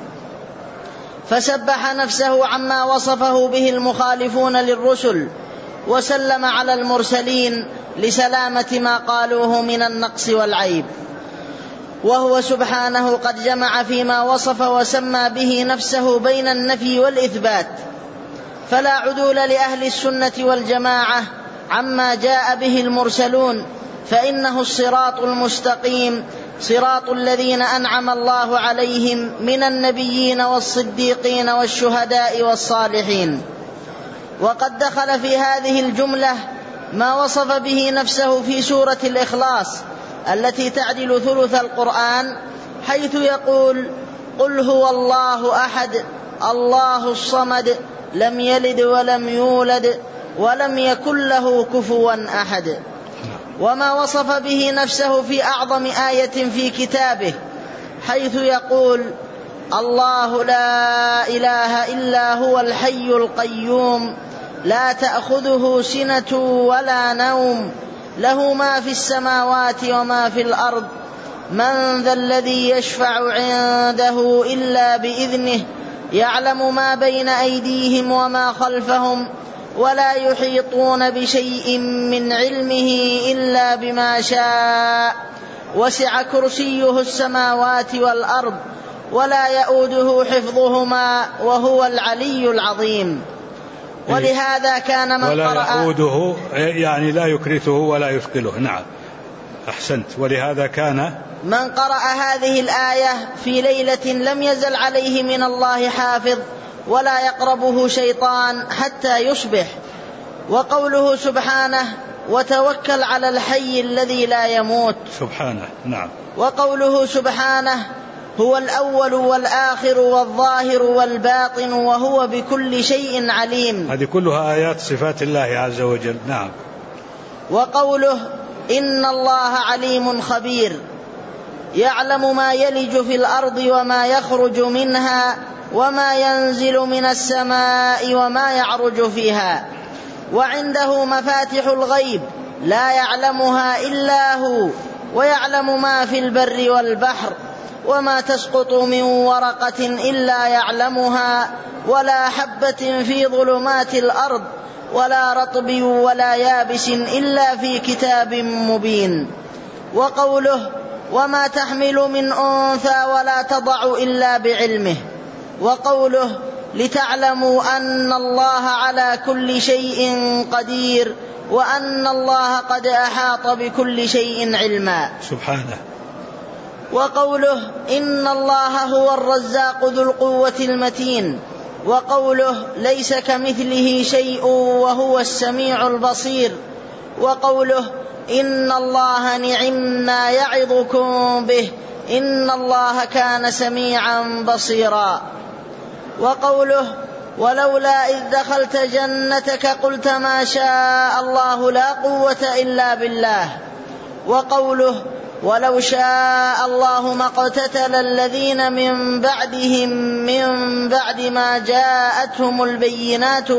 فسبح نفسه عما وصفه به المخالفون للرسل، وسلم على المرسلين لسلامة ما قالوه من النقص والعيب، وهو سبحانه قد جمع فيما وصف وسمى به نفسه بين النفي والإثبات، فلا عدول لأهل السنة والجماعة عما جاء به المرسلون، فإنه الصراط المستقيم، صراط الذين أنعم الله عليهم من النبيين والصديقين والشهداء والصالحين. وقد دخل في هذه الجملة ما وصف به نفسه في سورة الإخلاص التي تعدل ثلث القرآن، حيث يقول: قل هو الله أحد الله الصمد لم يلد ولم يولد ولم يكن له كفوا أحد. وما وصف به نفسه في أعظم آية في كتابه، حيث يقول: الله لا إله إلا هو الحي القيوم لا تأخذه سنة ولا نوم له ما في السماوات وما في الأرض من ذا الذي يشفع عنده إلا بإذنه يعلم ما بين أيديهم وما خلفهم ولا يحيطون بشيء من علمه إلا بما شاء وسع كرسيه السماوات والأرض ولا يؤوده حفظهما وهو العلي العظيم. ولهذا كان من ولا يؤوده يعني لا يكرثه ولا يثقله. نعم أحسنت. ولهذا كان من قرأ هذه الآية في ليلة لم يزل عليه من الله حافظ ولا يقربه شيطان حتى يصبح. وقوله سبحانه: وتوكل على الحي الذي لا يموت سبحانه. نعم. وقوله سبحانه: هو الأول والآخر والظاهر والباطن وهو بكل شيء عليم. هذه كلها آيات صفات الله عز وجل. نعم. وقوله: إن الله عليم خبير يعلم ما يلج في الأرض وما يخرج منها وما ينزل من السماء وما يعرج فيها وعنده مفاتح الغيب لا يعلمها إلا هو ويعلم ما في البر والبحر وما تسقط من ورقة إلا يعلمها ولا حبة في ظلمات الأرض ولا رطب ولا يابس إلا في كتاب مبين. وقوله: وما تحمل من أنثى ولا تضع إلا بعلمه. وقوله: لتعلموا أن الله على كل شيء قدير وأن الله قد أحاط بكل شيء علما. سبحانه. وقوله إن الله هو الرزاق ذو القوة المتين، وقوله ليس كمثله شيء وهو السميع البصير، وقوله إن الله نعم ما يعظكم به إن الله كان سميعا بصيرا، وقوله ولولا إذ دخلت جنتك قلت ما شاء الله لا قوة إلا بالله، وقوله ولو شاء الله ما اقتتل الذين من بعدهم من بعد ما جاءتهم البينات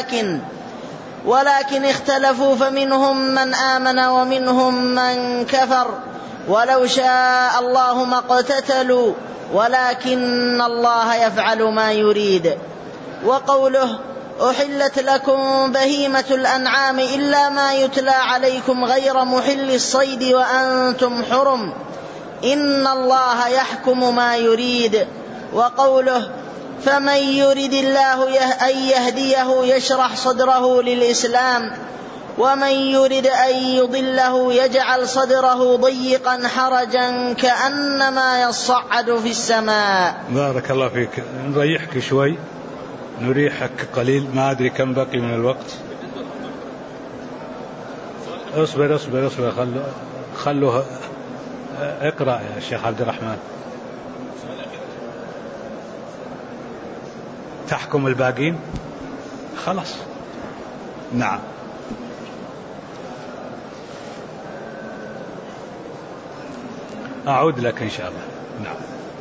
ولكن اختلفوا فمنهم من آمن ومنهم من كفر ولو شاء الله ما اقتتلوا ولكن الله يفعل ما يريد، وقوله أحلت لكم بهيمة الأنعام إلا ما يتلى عليكم غير محل الصيد وأنتم حرم إن الله يحكم ما يريد، وقوله فمن يرد الله أن يهديه يشرح صدره للإسلام ومن يرد أن يضله يجعل صدره ضيقا حرجا كأنما يصعد في السماء. بارك الله فيك. نريحك شوي، نريحك قليل، ما أدري كم بقي من الوقت. اصبر خلوه اقرأ يا شيخ عبد الرحمن. تحكم الباقين خلاص. نعم. أعود لك إن شاء الله. نعم.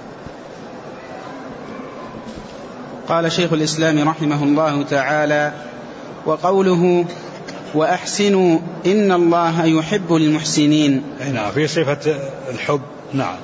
قال شيخ الإسلام رحمه الله تعالى: وقوله وأحسنوا إن الله يحب المحسنين. نعم، في صفة الحب. نعم.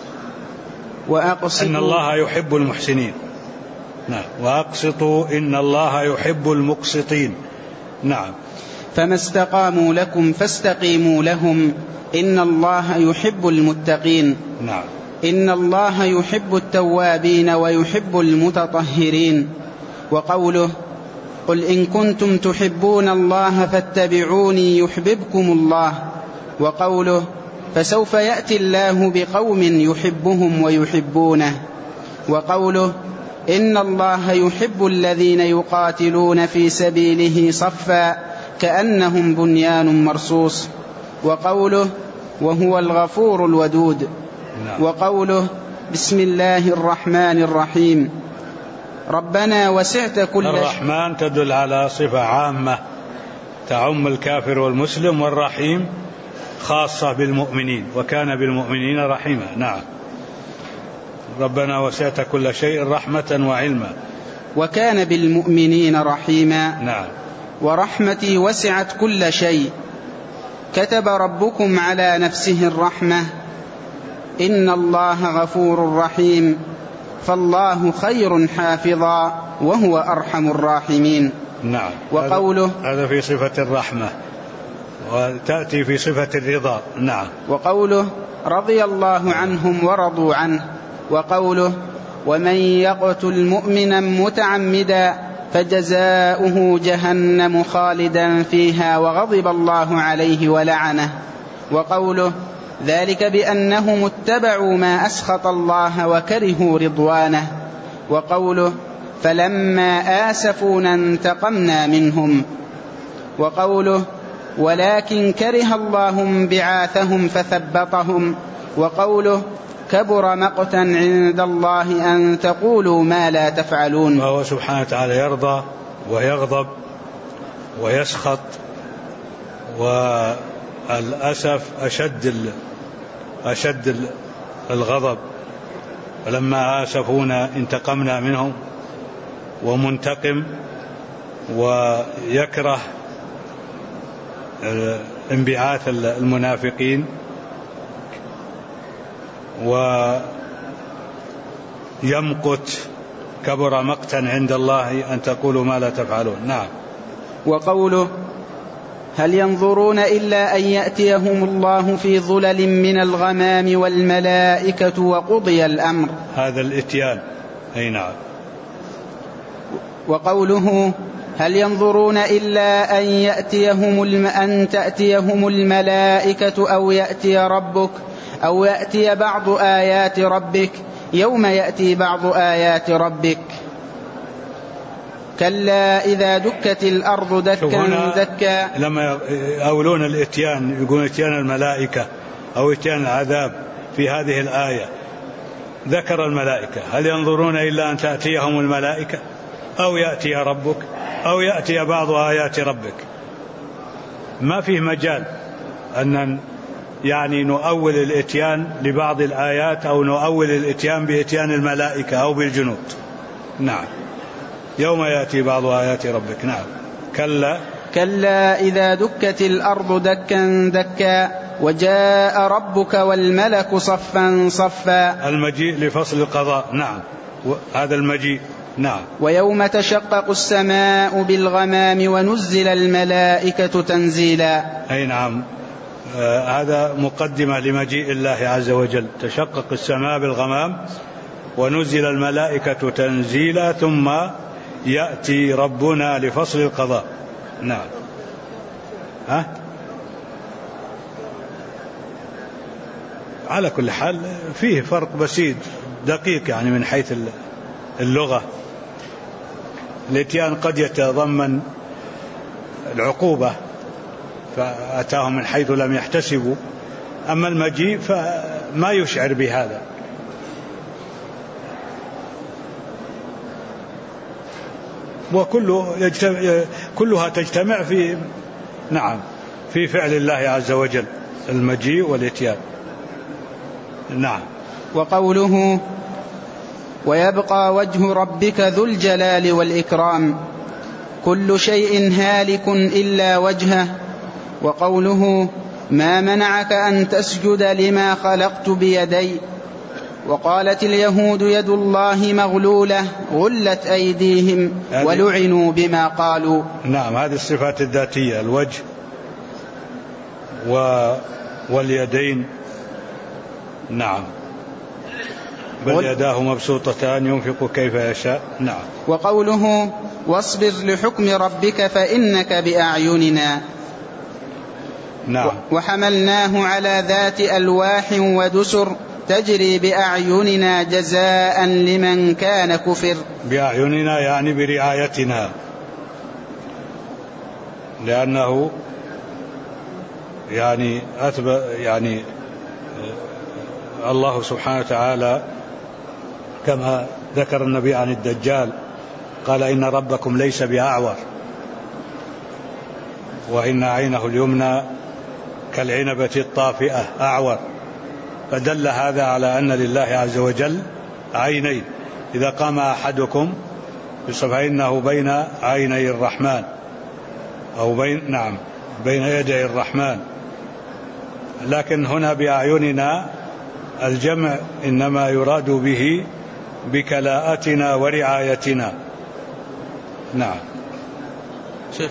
وأقسطوا إن الله يحب المحسنين. نعم. وأقسطوا إن الله يحب المقسطين. نعم. فما استقاموا لكم فاستقيموا لهم إن الله يحب المتقين. نعم. إن الله يحب التوابين ويحب المتطهرين. وقوله قل إن كنتم تحبون الله فاتبعوني يحببكم الله. وقوله فسوف يأتي الله بقوم يحبهم ويحبونه. وقوله إن الله يحب الذين يقاتلون في سبيله صفا كأنهم بنيان مرصوص. وقوله وهو الغفور الودود. وقوله بسم الله الرحمن الرحيم. ربنا وسعت كل شيء. الرحمن تدل على صفة عامة تعم الكافر والمسلم، والرحيم خاصة بالمؤمنين، وكان بالمؤمنين رحيما. نعم. ربنا وسعت كل شيء رحمة وعلما. وكان بالمؤمنين رحيما. نعم. ورحمتي وسعت كل شيء. كتب ربكم على نفسه الرحمة إن الله غفور رحيم فالله خير حافظا وهو أرحم الراحمين. نعم. وقوله هذا في صفة الرحمة، وتأتي في صفة الرضا. نعم. وقوله رضي الله عنهم ورضوا عنه. وقوله ومن يقتل مؤمنا متعمدا فجزاؤه جهنم خالدا فيها وغضب الله عليه ولعنه. وقوله ذلك بأنهم اتبعوا ما أسخط الله وكرهوا رضوانه. وقوله فلما آسفونا انتقمنا منهم. وقوله ولكن كره الله بعاثهم فثبطهم. وقوله كبر مقتا عند الله أن تقولوا ما لا تفعلون. وهو سبحانه وتعالى يرضى ويغضب ويسخط، والأسف أشد الغضب. ولما آسفونا انتقمنا منهم، ومنتقم ويكره انبعاث المنافقين ويمقت. كبر مقتا عند الله أن تقولوا ما لا تفعلون. نعم. وقوله هل ينظرون إلا أن يأتيهم الله في ظلل من الغمام والملائكة وقضي الأمر. هذا الإتيان. أي نعم. وقوله هل ينظرون إلا أن تأتيهم الملائكة أو يأتي ربك أو يأتي بعض آيات ربك يوم يأتي بعض آيات ربك كلا إذا دكت الأرض دكا دكا. لما يقولون الإتيان يقولون إتيان الملائكة أو إتيان العذاب في هذه الآية ذكر الملائكة، هل ينظرون إلا أن تأتيهم الملائكة أو يأتي ربك أو يأتي بعض آيات ربك؟ ما فيه مجال أن يعني نؤول الإتيان لبعض الآيات أو نؤول الإتيان بإتيان الملائكة أو بالجنود. نعم، يوم يأتي بعض آيات ربك. نعم. كلا إذا دكت الأرض دكا دكا وجاء ربك والملك صفا صفا. المجيء لفصل القضاء. نعم، هذا المجيء. نعم. ويوم تشقق السماء بالغمام ونزل الملائكة تنزيلا. أي نعم، هذا مقدمة لمجيء الله عز وجل. تشقق السماء بالغمام ونزل الملائكة تنزيلا ثم يأتي ربنا لفصل القضاء. نعم. على كل حال فيه فرق بسيط دقيق يعني من حيث اللغة. الاتيان قد يتضمن العقوبة فأتاهم من حيث لم يحتسبوا، أما المجيء فما يشعر بهذا. كلها تجتمع في في فعل الله عز وجل، المجيء والاتيان. نعم. وقوله ويبقى وجه ربك ذو الجلال والإكرام كل شيء هالك إلا وجهه. وقوله ما منعك أن تسجد لما خلقت بيدي. وقالت اليهود يد الله مغلولة غلت أيديهم ولعنوا بما قالوا. نعم، هذه الصفات الذاتية، الوجه واليدين. نعم، بل يداه مبسوطتان ينفق كيف يشاء. نعم. وقوله واصبر لحكم ربك فإنك بأعيننا. نعم. وحملناه على ذات ألواح ودسر تجري بأعيننا جزاء لمن كان كفر. بأعيننا يعني برعايتنا، لأنه يعني الله سبحانه وتعالى كما ذكر النبي عن الدجال قال إن ربكم ليس بأعور وإن عينه اليمنى كالعنبة الطافئة أعور، فدل هذا على أن لله عز وجل عينين. إذا قام أحدكم فإنه بين عيني الرحمن أو بين يدي الرحمن. لكن هنا بأعيننا الجمع إنما يراد به بكلاءتنا ورعايتنا. نعم. شيخ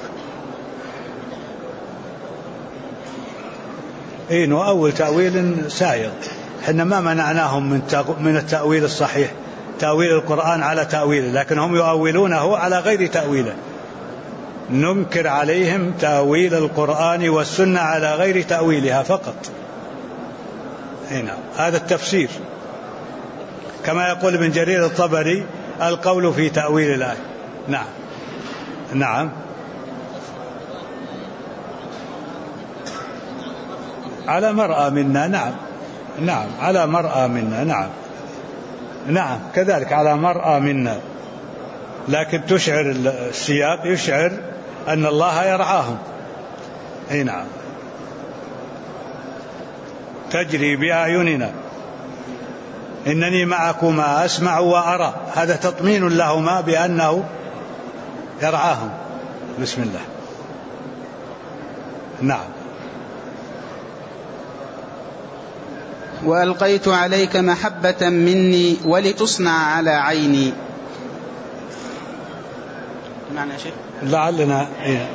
أول تأويل سائغ، حنا ما منعناهم من التأويل الصحيح، تأويل القرآن على تأويله، لكن هم يؤولونه على غير تأويله. ننكر عليهم تأويل القرآن والسنة على غير تأويلها فقط. هنا هذا التفسير، كما يقول ابن جرير الطبري القول في تأويل الآية. نعم. نعم. على مرأى منا. نعم. نعم، على مرأى منا. نعم. نعم، كذلك على مرأى منا، لكن تشعر السياق يشعر أن الله يرعاهم. نعم. تجري بأعيننا إنني معكما أسمع وأرى، هذا تطمين لهما بأنه يرعاهم. بسم الله. نعم. وألقيت عليك محبة مني ولتصنع على عيني. معنى يا شيخ لعلنا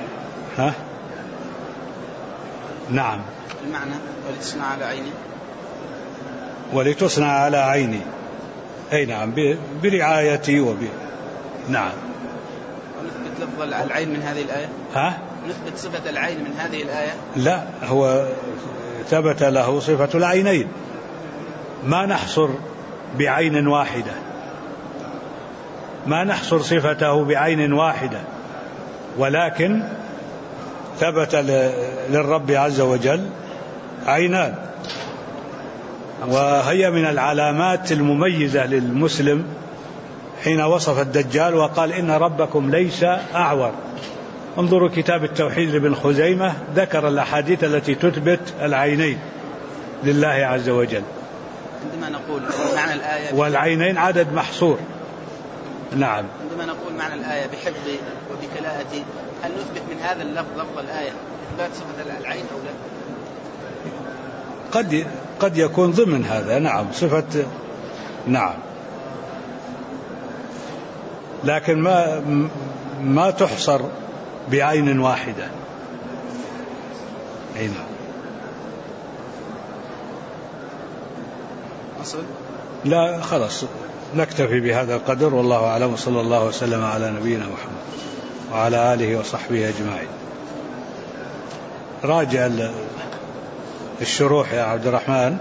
نعم، المعنى ولتصنع على عيني، ولتصنع على عيني. أي نعم، برعايتي نعم. نثبت لفظ العين من هذه الآية؟ نثبت صفة العين من هذه الآية؟ لا، هو ثبت له صفة العينين، ما نحصر بعين واحدة، ما نحصر صفته بعين واحدة، ولكن ثبت للرب عز وجل عينان، وهي من العلامات المميزة للمسلم حين وصف الدجال وقال إن ربكم ليس أعور. انظروا كتاب التوحيد لابن خزيمة، ذكر الأحاديث التي تثبت العينين لله عز وجل. عندما نقول معنى الآية والعينين عدد محصور. نعم. عندما نقول معنى الآية بحفظي وبكلاءتي، هل نثبت من هذا اللفظ لفظ الآية إثبات صفة العين أو لا؟ قد يكون ضمن هذا، نعم، صفة، نعم، لكن ما تحصر بعين واحدة. نعم. لا، خلاص نكتفي بهذا القدر، والله أعلم، صلى الله وسلم على نبينا محمد وعلى آله وصحبه أجمعين. راجع الشروح يا عبد الرحمن.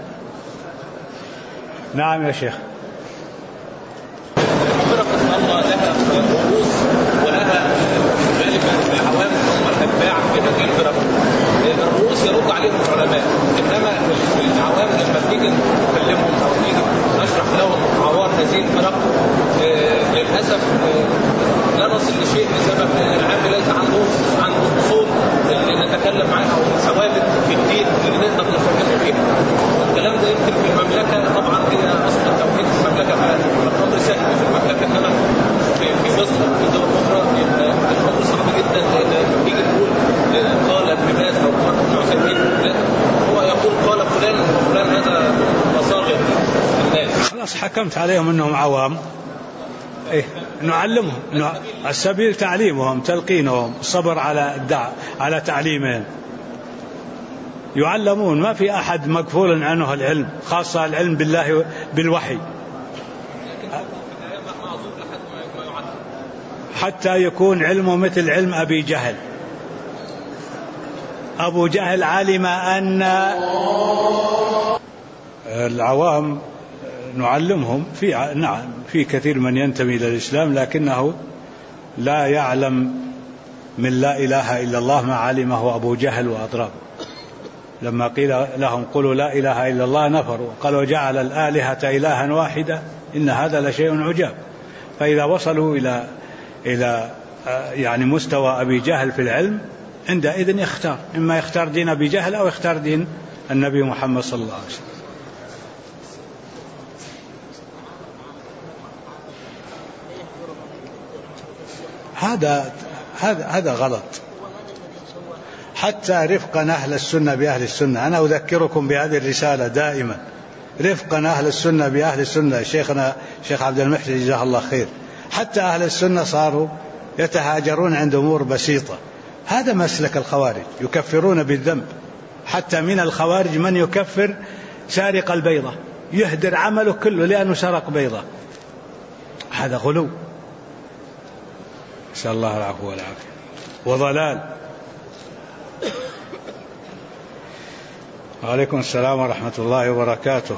نعم يا شيخ. الله لها رؤوس ولها غالبا العوام هم الاتباع في هذه الفرق. الرؤوس يرد عليهم العلماء، انما العوام لما بنيجي نكلمهم او نيجي نشرح لهم عوار هذه الفرق للاسف لا نصل لشيء بسبب ان العام ليس عنده اصول اللي نتكلم عنها او ثوابت في الدين اللي نقدر نفهمه فيها. الكلام ده يمكن في المملكه، طبعا هي اصل التوحيد في المملكه، فالامر سهل في المملكه، انما في مصر في دول اخرى الامر صعب جدا. لان نيجي نقول قال ابن باز او قال ابن عثيمين، لا، هو يقول قال فلان وفلان، هذا مصاغر الناس. خلاص حكمت عليهم انهم عوام. إيه، نعلمهم، السبيل تعليمهم، تلقينهم، الصبر على تعليمهم. يعلمون، ما في أحد مكفول عنه العلم، خاصة العلم بالله بالوحي، حتى يكون علمه مثل علم أبي جهل. أبو جهل علم أن العوام نعلمهم نعم، في كثير من ينتمي إلى الإسلام لكنه لا يعلم من لا إله إلا الله ما علمه أبو جهل وأضرابه. لما قيل لهم قولوا لا إله إلا الله نفروا، قالوا جعل الآلهة إلها واحدة إن هذا لشيء عجاب. فإذا وصلوا إلى يعني مستوى أبي جهل في العلم، عندئذ يختار، إما يختار دين أبي جهل أو يختار دين النبي محمد صلى الله عليه وسلم. هذا غلط. حتى رفقا أهل السنة بأهل السنة، أنا أذكركم بهذه الرسالة دائما، رفقا أهل السنة بأهل السنة. شيخنا شيخ عبد المحسن جزاه الله خير، حتى أهل السنة صاروا يتهاجرون عند أمور بسيطة. هذا مسلك الخوارج، يكفرون بالذنب. حتى من الخوارج من يكفر سارق البيضة، يهدر عمله كله لأنه سرق بيضة. هذا غلو، نسأل الله العفو والعافية، وضلال. وعليكم السلام ورحمة الله وبركاته.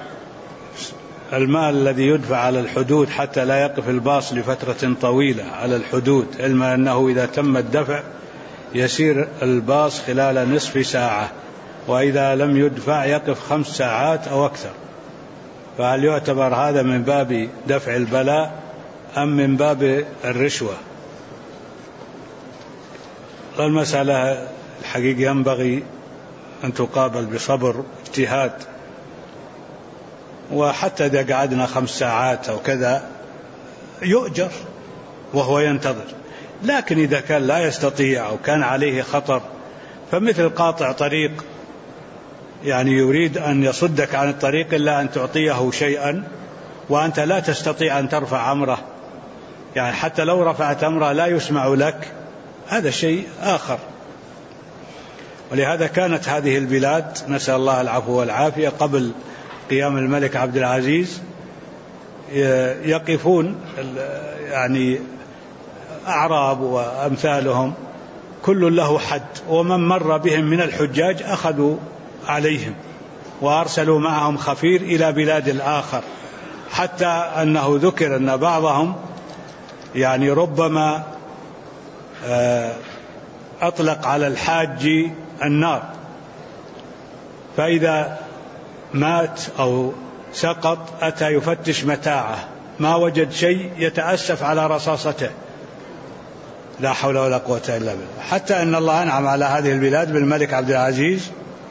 المال الذي يدفع على الحدود حتى لا يقف الباص لفترة طويلة على الحدود، علما أنه إذا تم الدفع يسير الباص خلال نصف ساعة، وإذا لم يدفع يقف 5 ساعات أو أكثر، فهل يعتبر هذا من باب دفع البلاء أم من باب الرشوة؟ المسألة الحقيقة ينبغي أن تقابل بصبر اجتهاد، وحتى إذا قعدنا 5 ساعات أو كذا يؤجر وهو ينتظر. لكن إذا كان لا يستطيع أو كان عليه خطر، فمثل قاطع طريق يعني يريد أن يصدك عن الطريق إلا أن تعطيه شيئا وأنت لا تستطيع أن ترفع أمره، يعني حتى لو رفعت أمره لا يسمع لك، هذا شيء آخر. ولهذا كانت هذه البلاد، نسأل الله العفو والعافية، قبل قيام الملك عبد العزيز يقفون يعني أعراب وأمثالهم كل له حد، ومن مر بهم من الحجاج أخذوا عليهم وأرسلوا معهم خفير إلى بلاد الآخر، حتى أنه ذكر أن بعضهم يعني ربما أطلق على الحاج النار، فإذا مات أو سقط أتى يفتش متاعه ما وجد شيء يتأسف على رصاصته، لا حول ولا قوة إلا بالله. حتى أن الله أنعم على هذه البلاد بالملك عبد العزيز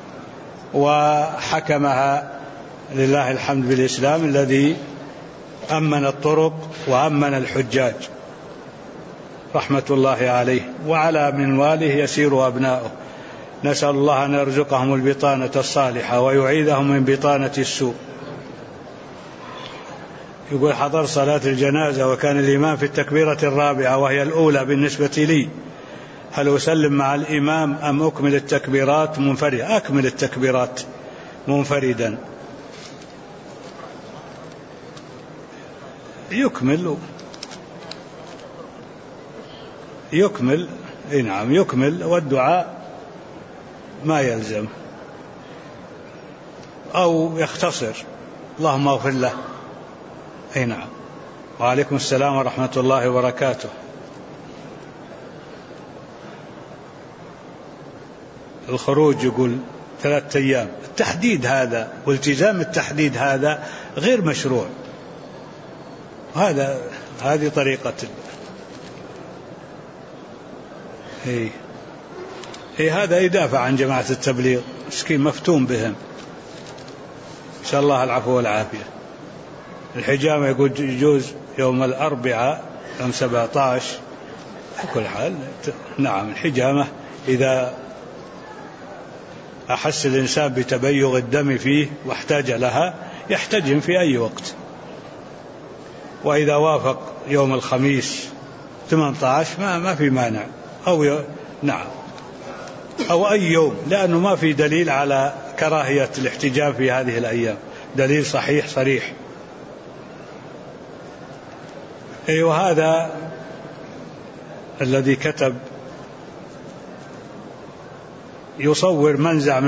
وحكمها لله الحمد بالإسلام الذي أمن الطرق وأمن الحجاج رحمة الله عليه، وعلى منواله يسير أبناؤه. نسأل الله أن يرزقهم البطانة الصالحة ويعيذهم من بطانة السوء. يقول حضر صلاة الجنازة وكان الإمام في التكبيرة الرابعة وهي الأولى بالنسبة لي، هل أسلم مع الإمام أم أكمل التكبيرات منفردا؟ أكمل التكبيرات منفردا. يكمل نعم يكمل، والدعاء ما يلزم، أو يختصر اللهم اغفر له. نعم. وعليكم السلام ورحمة الله وبركاته. الخروج يقول 3 أيام، التحديد هذا والتزام التحديد هذا غير مشروع، هذه طريقة هذا يدافع عن جماعة التبليغ، مسكين مفتون بهم، إن شاء الله العفو والعافية. الحجامة يقول يجوز يوم الأربعاء يوم 17 على كل حال. نعم الحجامة إذا أحس الإنسان بتبيغ الدم فيه واحتاج لها يحتجم في أي وقت، وإذا وافق يوم الخميس 18 ما في مانع، نعم أو أي يوم، لأنه ما في دليل على كراهية الاحتجام في هذه الأيام، دليل صحيح صريح. وهذا الذي كتب يصور منزع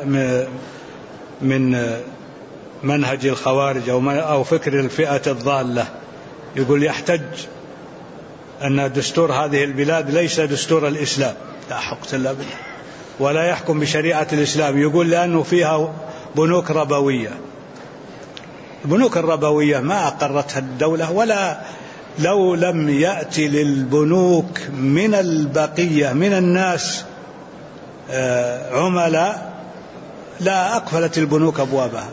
من منهج الخوارج أو فكر الفئة الضالة، يقول يحتج أن دستور هذه البلاد ليس دستور الإسلام، لا حقت إلا بالله، ولا يحكم بشريعة الإسلام، يقول لأنه فيها بنوك ربوية. البنوك الربوية ما أقرتها الدولة، ولا لو لم يأتي للبنوك من البقية من الناس عملاء لا أقفلت البنوك أبوابها.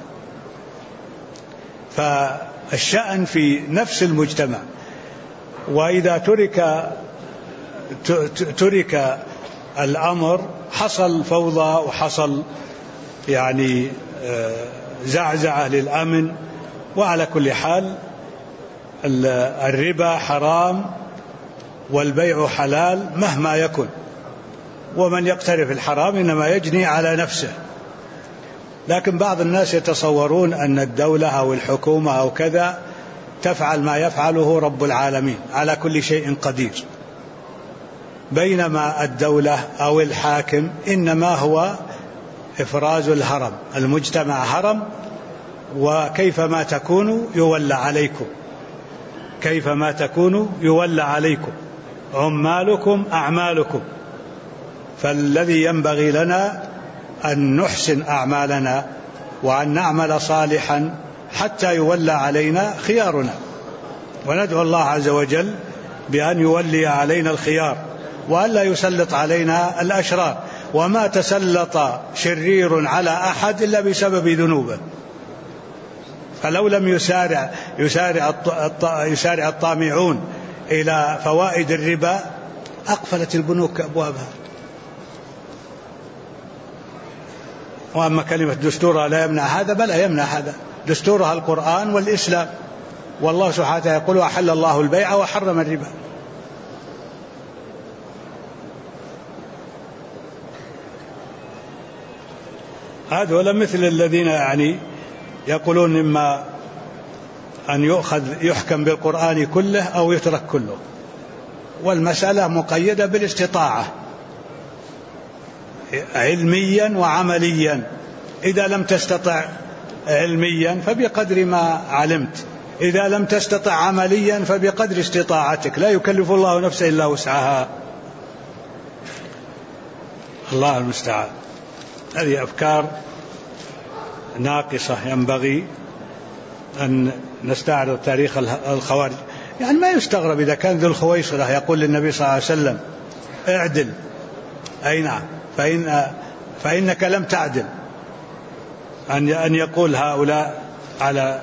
فالشأن في نفس المجتمع، وإذا ترك الأمر حصل فوضى وحصل يعني زعزعة للأمن. وعلى كل حال الربا حرام والبيع حلال مهما يكن، ومن يقترف الحرام إنما يجني على نفسه. لكن بعض الناس يتصورون أن الدولة أو الحكومة أو كذا تفعل ما يفعله رب العالمين على كل شيء قدير، بينما الدولة أو الحاكم إنما هو إفراز الهرم. المجتمع هرم، وكيفما تكونوا يولى عليكم، كيفما تكونوا يولى عليكم، عمالكم أعمالكم. فالذي ينبغي لنا أن نحسن أعمالنا وأن نعمل صالحا حتى يولى علينا خيارنا، وندعو الله عز وجل بأن يولي علينا الخيار وأن لا يسلط علينا الأشرار. وما تسلط شرير على أحد إلا بسبب ذنوبه، فلو لم يسارع الطامعون إلى فوائد الربا أقفلت البنوك أبوابها. وأما كلمة دستورها لا يمنع هذا، بل يمنع هذا، دستورها القرآن والإسلام، والله سبحانه يقول أحل الله البيع وحرم الربا. هذا مثل الذين يعني يقولون إما أن يحكم بالقرآن كله أو يترك كله. والمسألة مقيدة بالاستطاعة علميا وعمليا. إذا لم تستطع علميا فبقدر ما علمت، إذا لم تستطع عمليا فبقدر استطاعتك، لا يكلف الله نفسا إلا وسعها. الله المستعان. هذه أفكار ناقصة، ينبغي أن نستعرض تاريخ الخوارج. يعني ما يستغرب إذا كان ذو الخويصرة يقول للنبي صلى الله عليه وسلم اعدل، أي نعم، فإنك لم تعدل، أن يقول هؤلاء على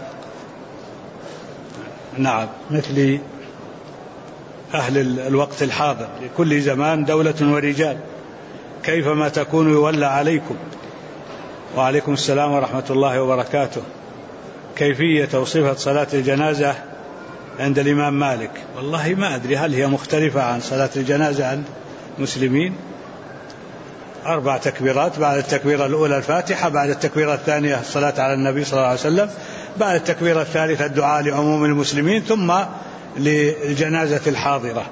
نعم مثل أهل الوقت الحاضر، لكل زمان دولة ورجال، كيفما تكونوا يولى عليكم. وعليكم السلام ورحمة الله وبركاته. كيفية وصفة صلاة الجنازة عند الإمام مالك؟ والله ما أدري هل هي مختلفة عن صلاة الجنازة عند المسلمين. 4 تكبيرات، بعد التكبيرة الأولى الفاتحة، بعد التكبيرة الثانية الصلاة على النبي صلى الله عليه وسلم، بعد التكبيرة الثالثة الدعاء لعموم المسلمين، ثم للجنازة الحاضرة.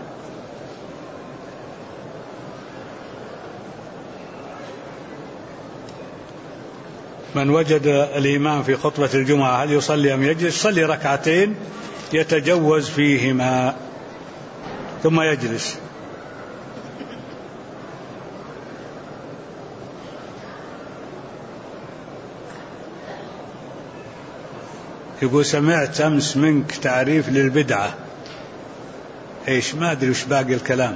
من وجد الإمام في خطبة الجمعة هل يصلي أم يجلس؟ صلي 2 ركعتين يتجوز فيهما ثم يجلس. يقول سمعت أمس منك تعريف للبدعة. إيش؟ ما أدري وش باقي الكلام.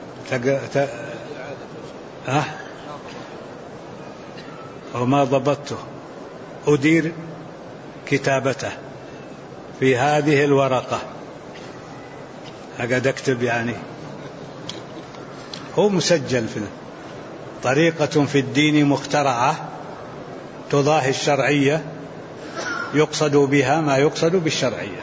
وما ضبطته، أدير كتابته في هذه الورقة، أقعد أكتب، يعني هو مسجل في طريقة في الدين مخترعة تضاهي الشرعية، يقصد بها ما يقصد بالشرعية.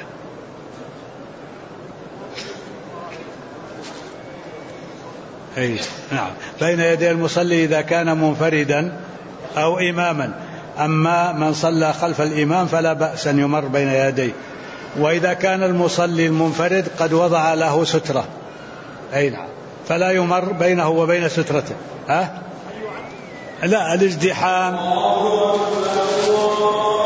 أي نعم. بين يدي المصلي إذا كان منفردا أو إماما، أما من صلى خلف الإمام فلا بأس أن يمر بين يديه. وإذا كان المصلي المنفرد قد وضع له سترة، أي نعم، فلا يمر بينه وبين سترته. لا، الازدحام